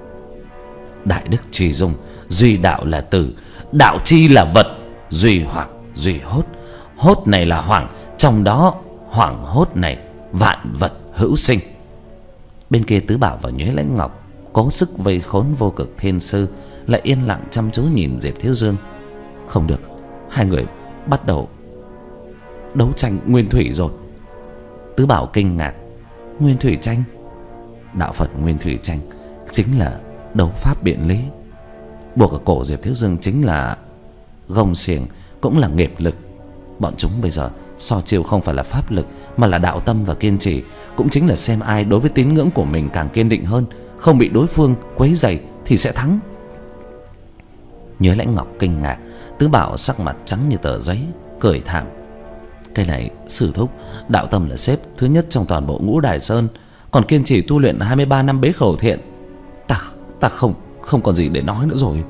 Đại đức chỉ dùng, duy đạo là từ, đạo chi là vật, duy hoặc duy hốt. Hốt này là hoảng, trong đó hoảng hốt này vạn vật hữu sinh. Bên kia Tứ Bảo và Nhuế Lãnh Ngọc cố sức vây khốn Vô Cực Thiên Sư lại yên lặng chăm chú nhìn Diệp Thiếu Dương. Không được, hai người bắt đầu đấu tranh nguyên thủy rồi. Tứ Bảo kinh ngạc. Nguyên thủy tranh? Đạo Phật nguyên thủy tranh chính là đấu pháp biện lý. Buộc ở cổ Diệp Thiếu Dương chính là gông xiềng, cũng là nghiệp lực. Bọn chúng bây giờ so chiêu không phải là pháp lực mà là đạo tâm và kiên trì, cũng chính là xem ai đối với tín ngưỡng của mình càng kiên định hơn, không bị đối phương quấy rầy thì sẽ thắng. Nhuế Lãnh Ngọc kinh ngạc. Tứ Bảo sắc mặt trắng như tờ giấy, cười thảm. Cái này sư thúc, đạo tâm là xếp thứ nhất trong toàn bộ Ngũ Đài Sơn, còn kiên trì tu luyện hai mươi ba năm bế khẩu thiện. Ta ta không không còn gì để nói nữa rồi.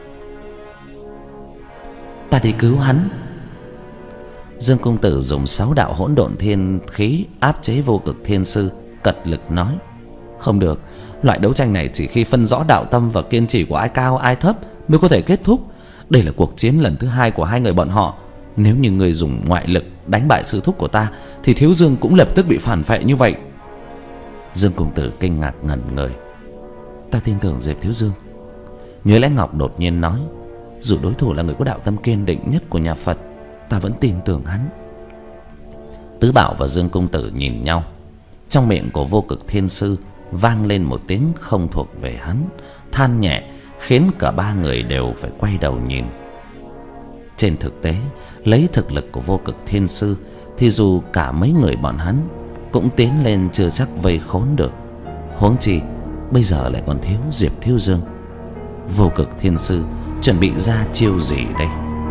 Ta đi cứu hắn. Dương công tử dùng sáu đạo hỗn độn thiên khí áp chế Vô Cực Thiên Sư, cật lực nói: không được, loại đấu tranh này chỉ khi phân rõ đạo tâm và kiên trì của ai cao ai thấp mới có thể kết thúc. Đây là cuộc chiến lần thứ hai của hai người bọn họ. Nếu như người dùng ngoại lực đánh bại sư thúc của ta thì Thiếu Dương cũng lập tức bị phản phệ như vậy. Dương công tử kinh ngạc ngẩn người. Ta tin tưởng Diệp Thiếu Dương. Nhuế Lãnh Ngọc đột nhiên nói: dù đối thủ là người có đạo tâm kiên định nhất của nhà Phật, ta vẫn tin tưởng hắn. Tứ Bảo và Dương công tử nhìn nhau. Trong miệng của Vô Cực Thiên Sư vang lên một tiếng không thuộc về hắn, than nhẹ, khiến cả ba người đều phải quay đầu nhìn. Trên thực tế, lấy thực lực của Vô Cực Thiên Sư thì dù cả mấy người bọn hắn cũng tiến lên chưa chắc vây khốn được, huống chi bây giờ lại còn thiếu Diệp Thiếu Dương. Vô Cực Thiên Sư chuẩn bị ra chiêu gì đây?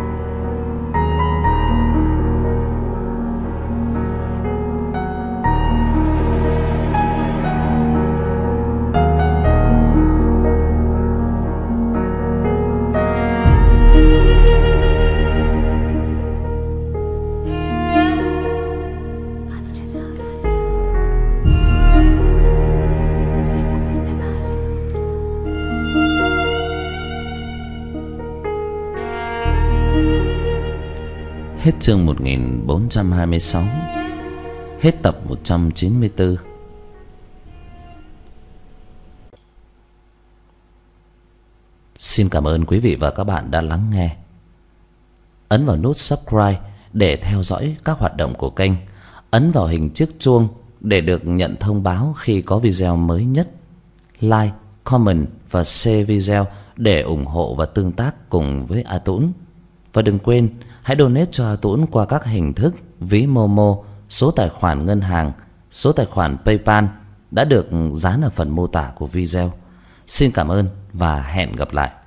Hết chương một nghìn bốn trăm hai mươi sáu. Hết tập một trăm chín mươi tư. Xin cảm ơn quý vị và các bạn đã lắng nghe. Ấn vào nút subscribe để theo dõi các hoạt động của kênh. Ấn vào hình chiếc chuông để được nhận thông báo khi có video mới nhất. Like, comment và share video để ủng hộ và tương tác cùng với A Tũng. Và đừng quên hãy donate cho A Tũng qua các hình thức ví Momo, số tài khoản ngân hàng, số tài khoản PayPal đã được dán ở phần mô tả của video. Xin cảm ơn và hẹn gặp lại.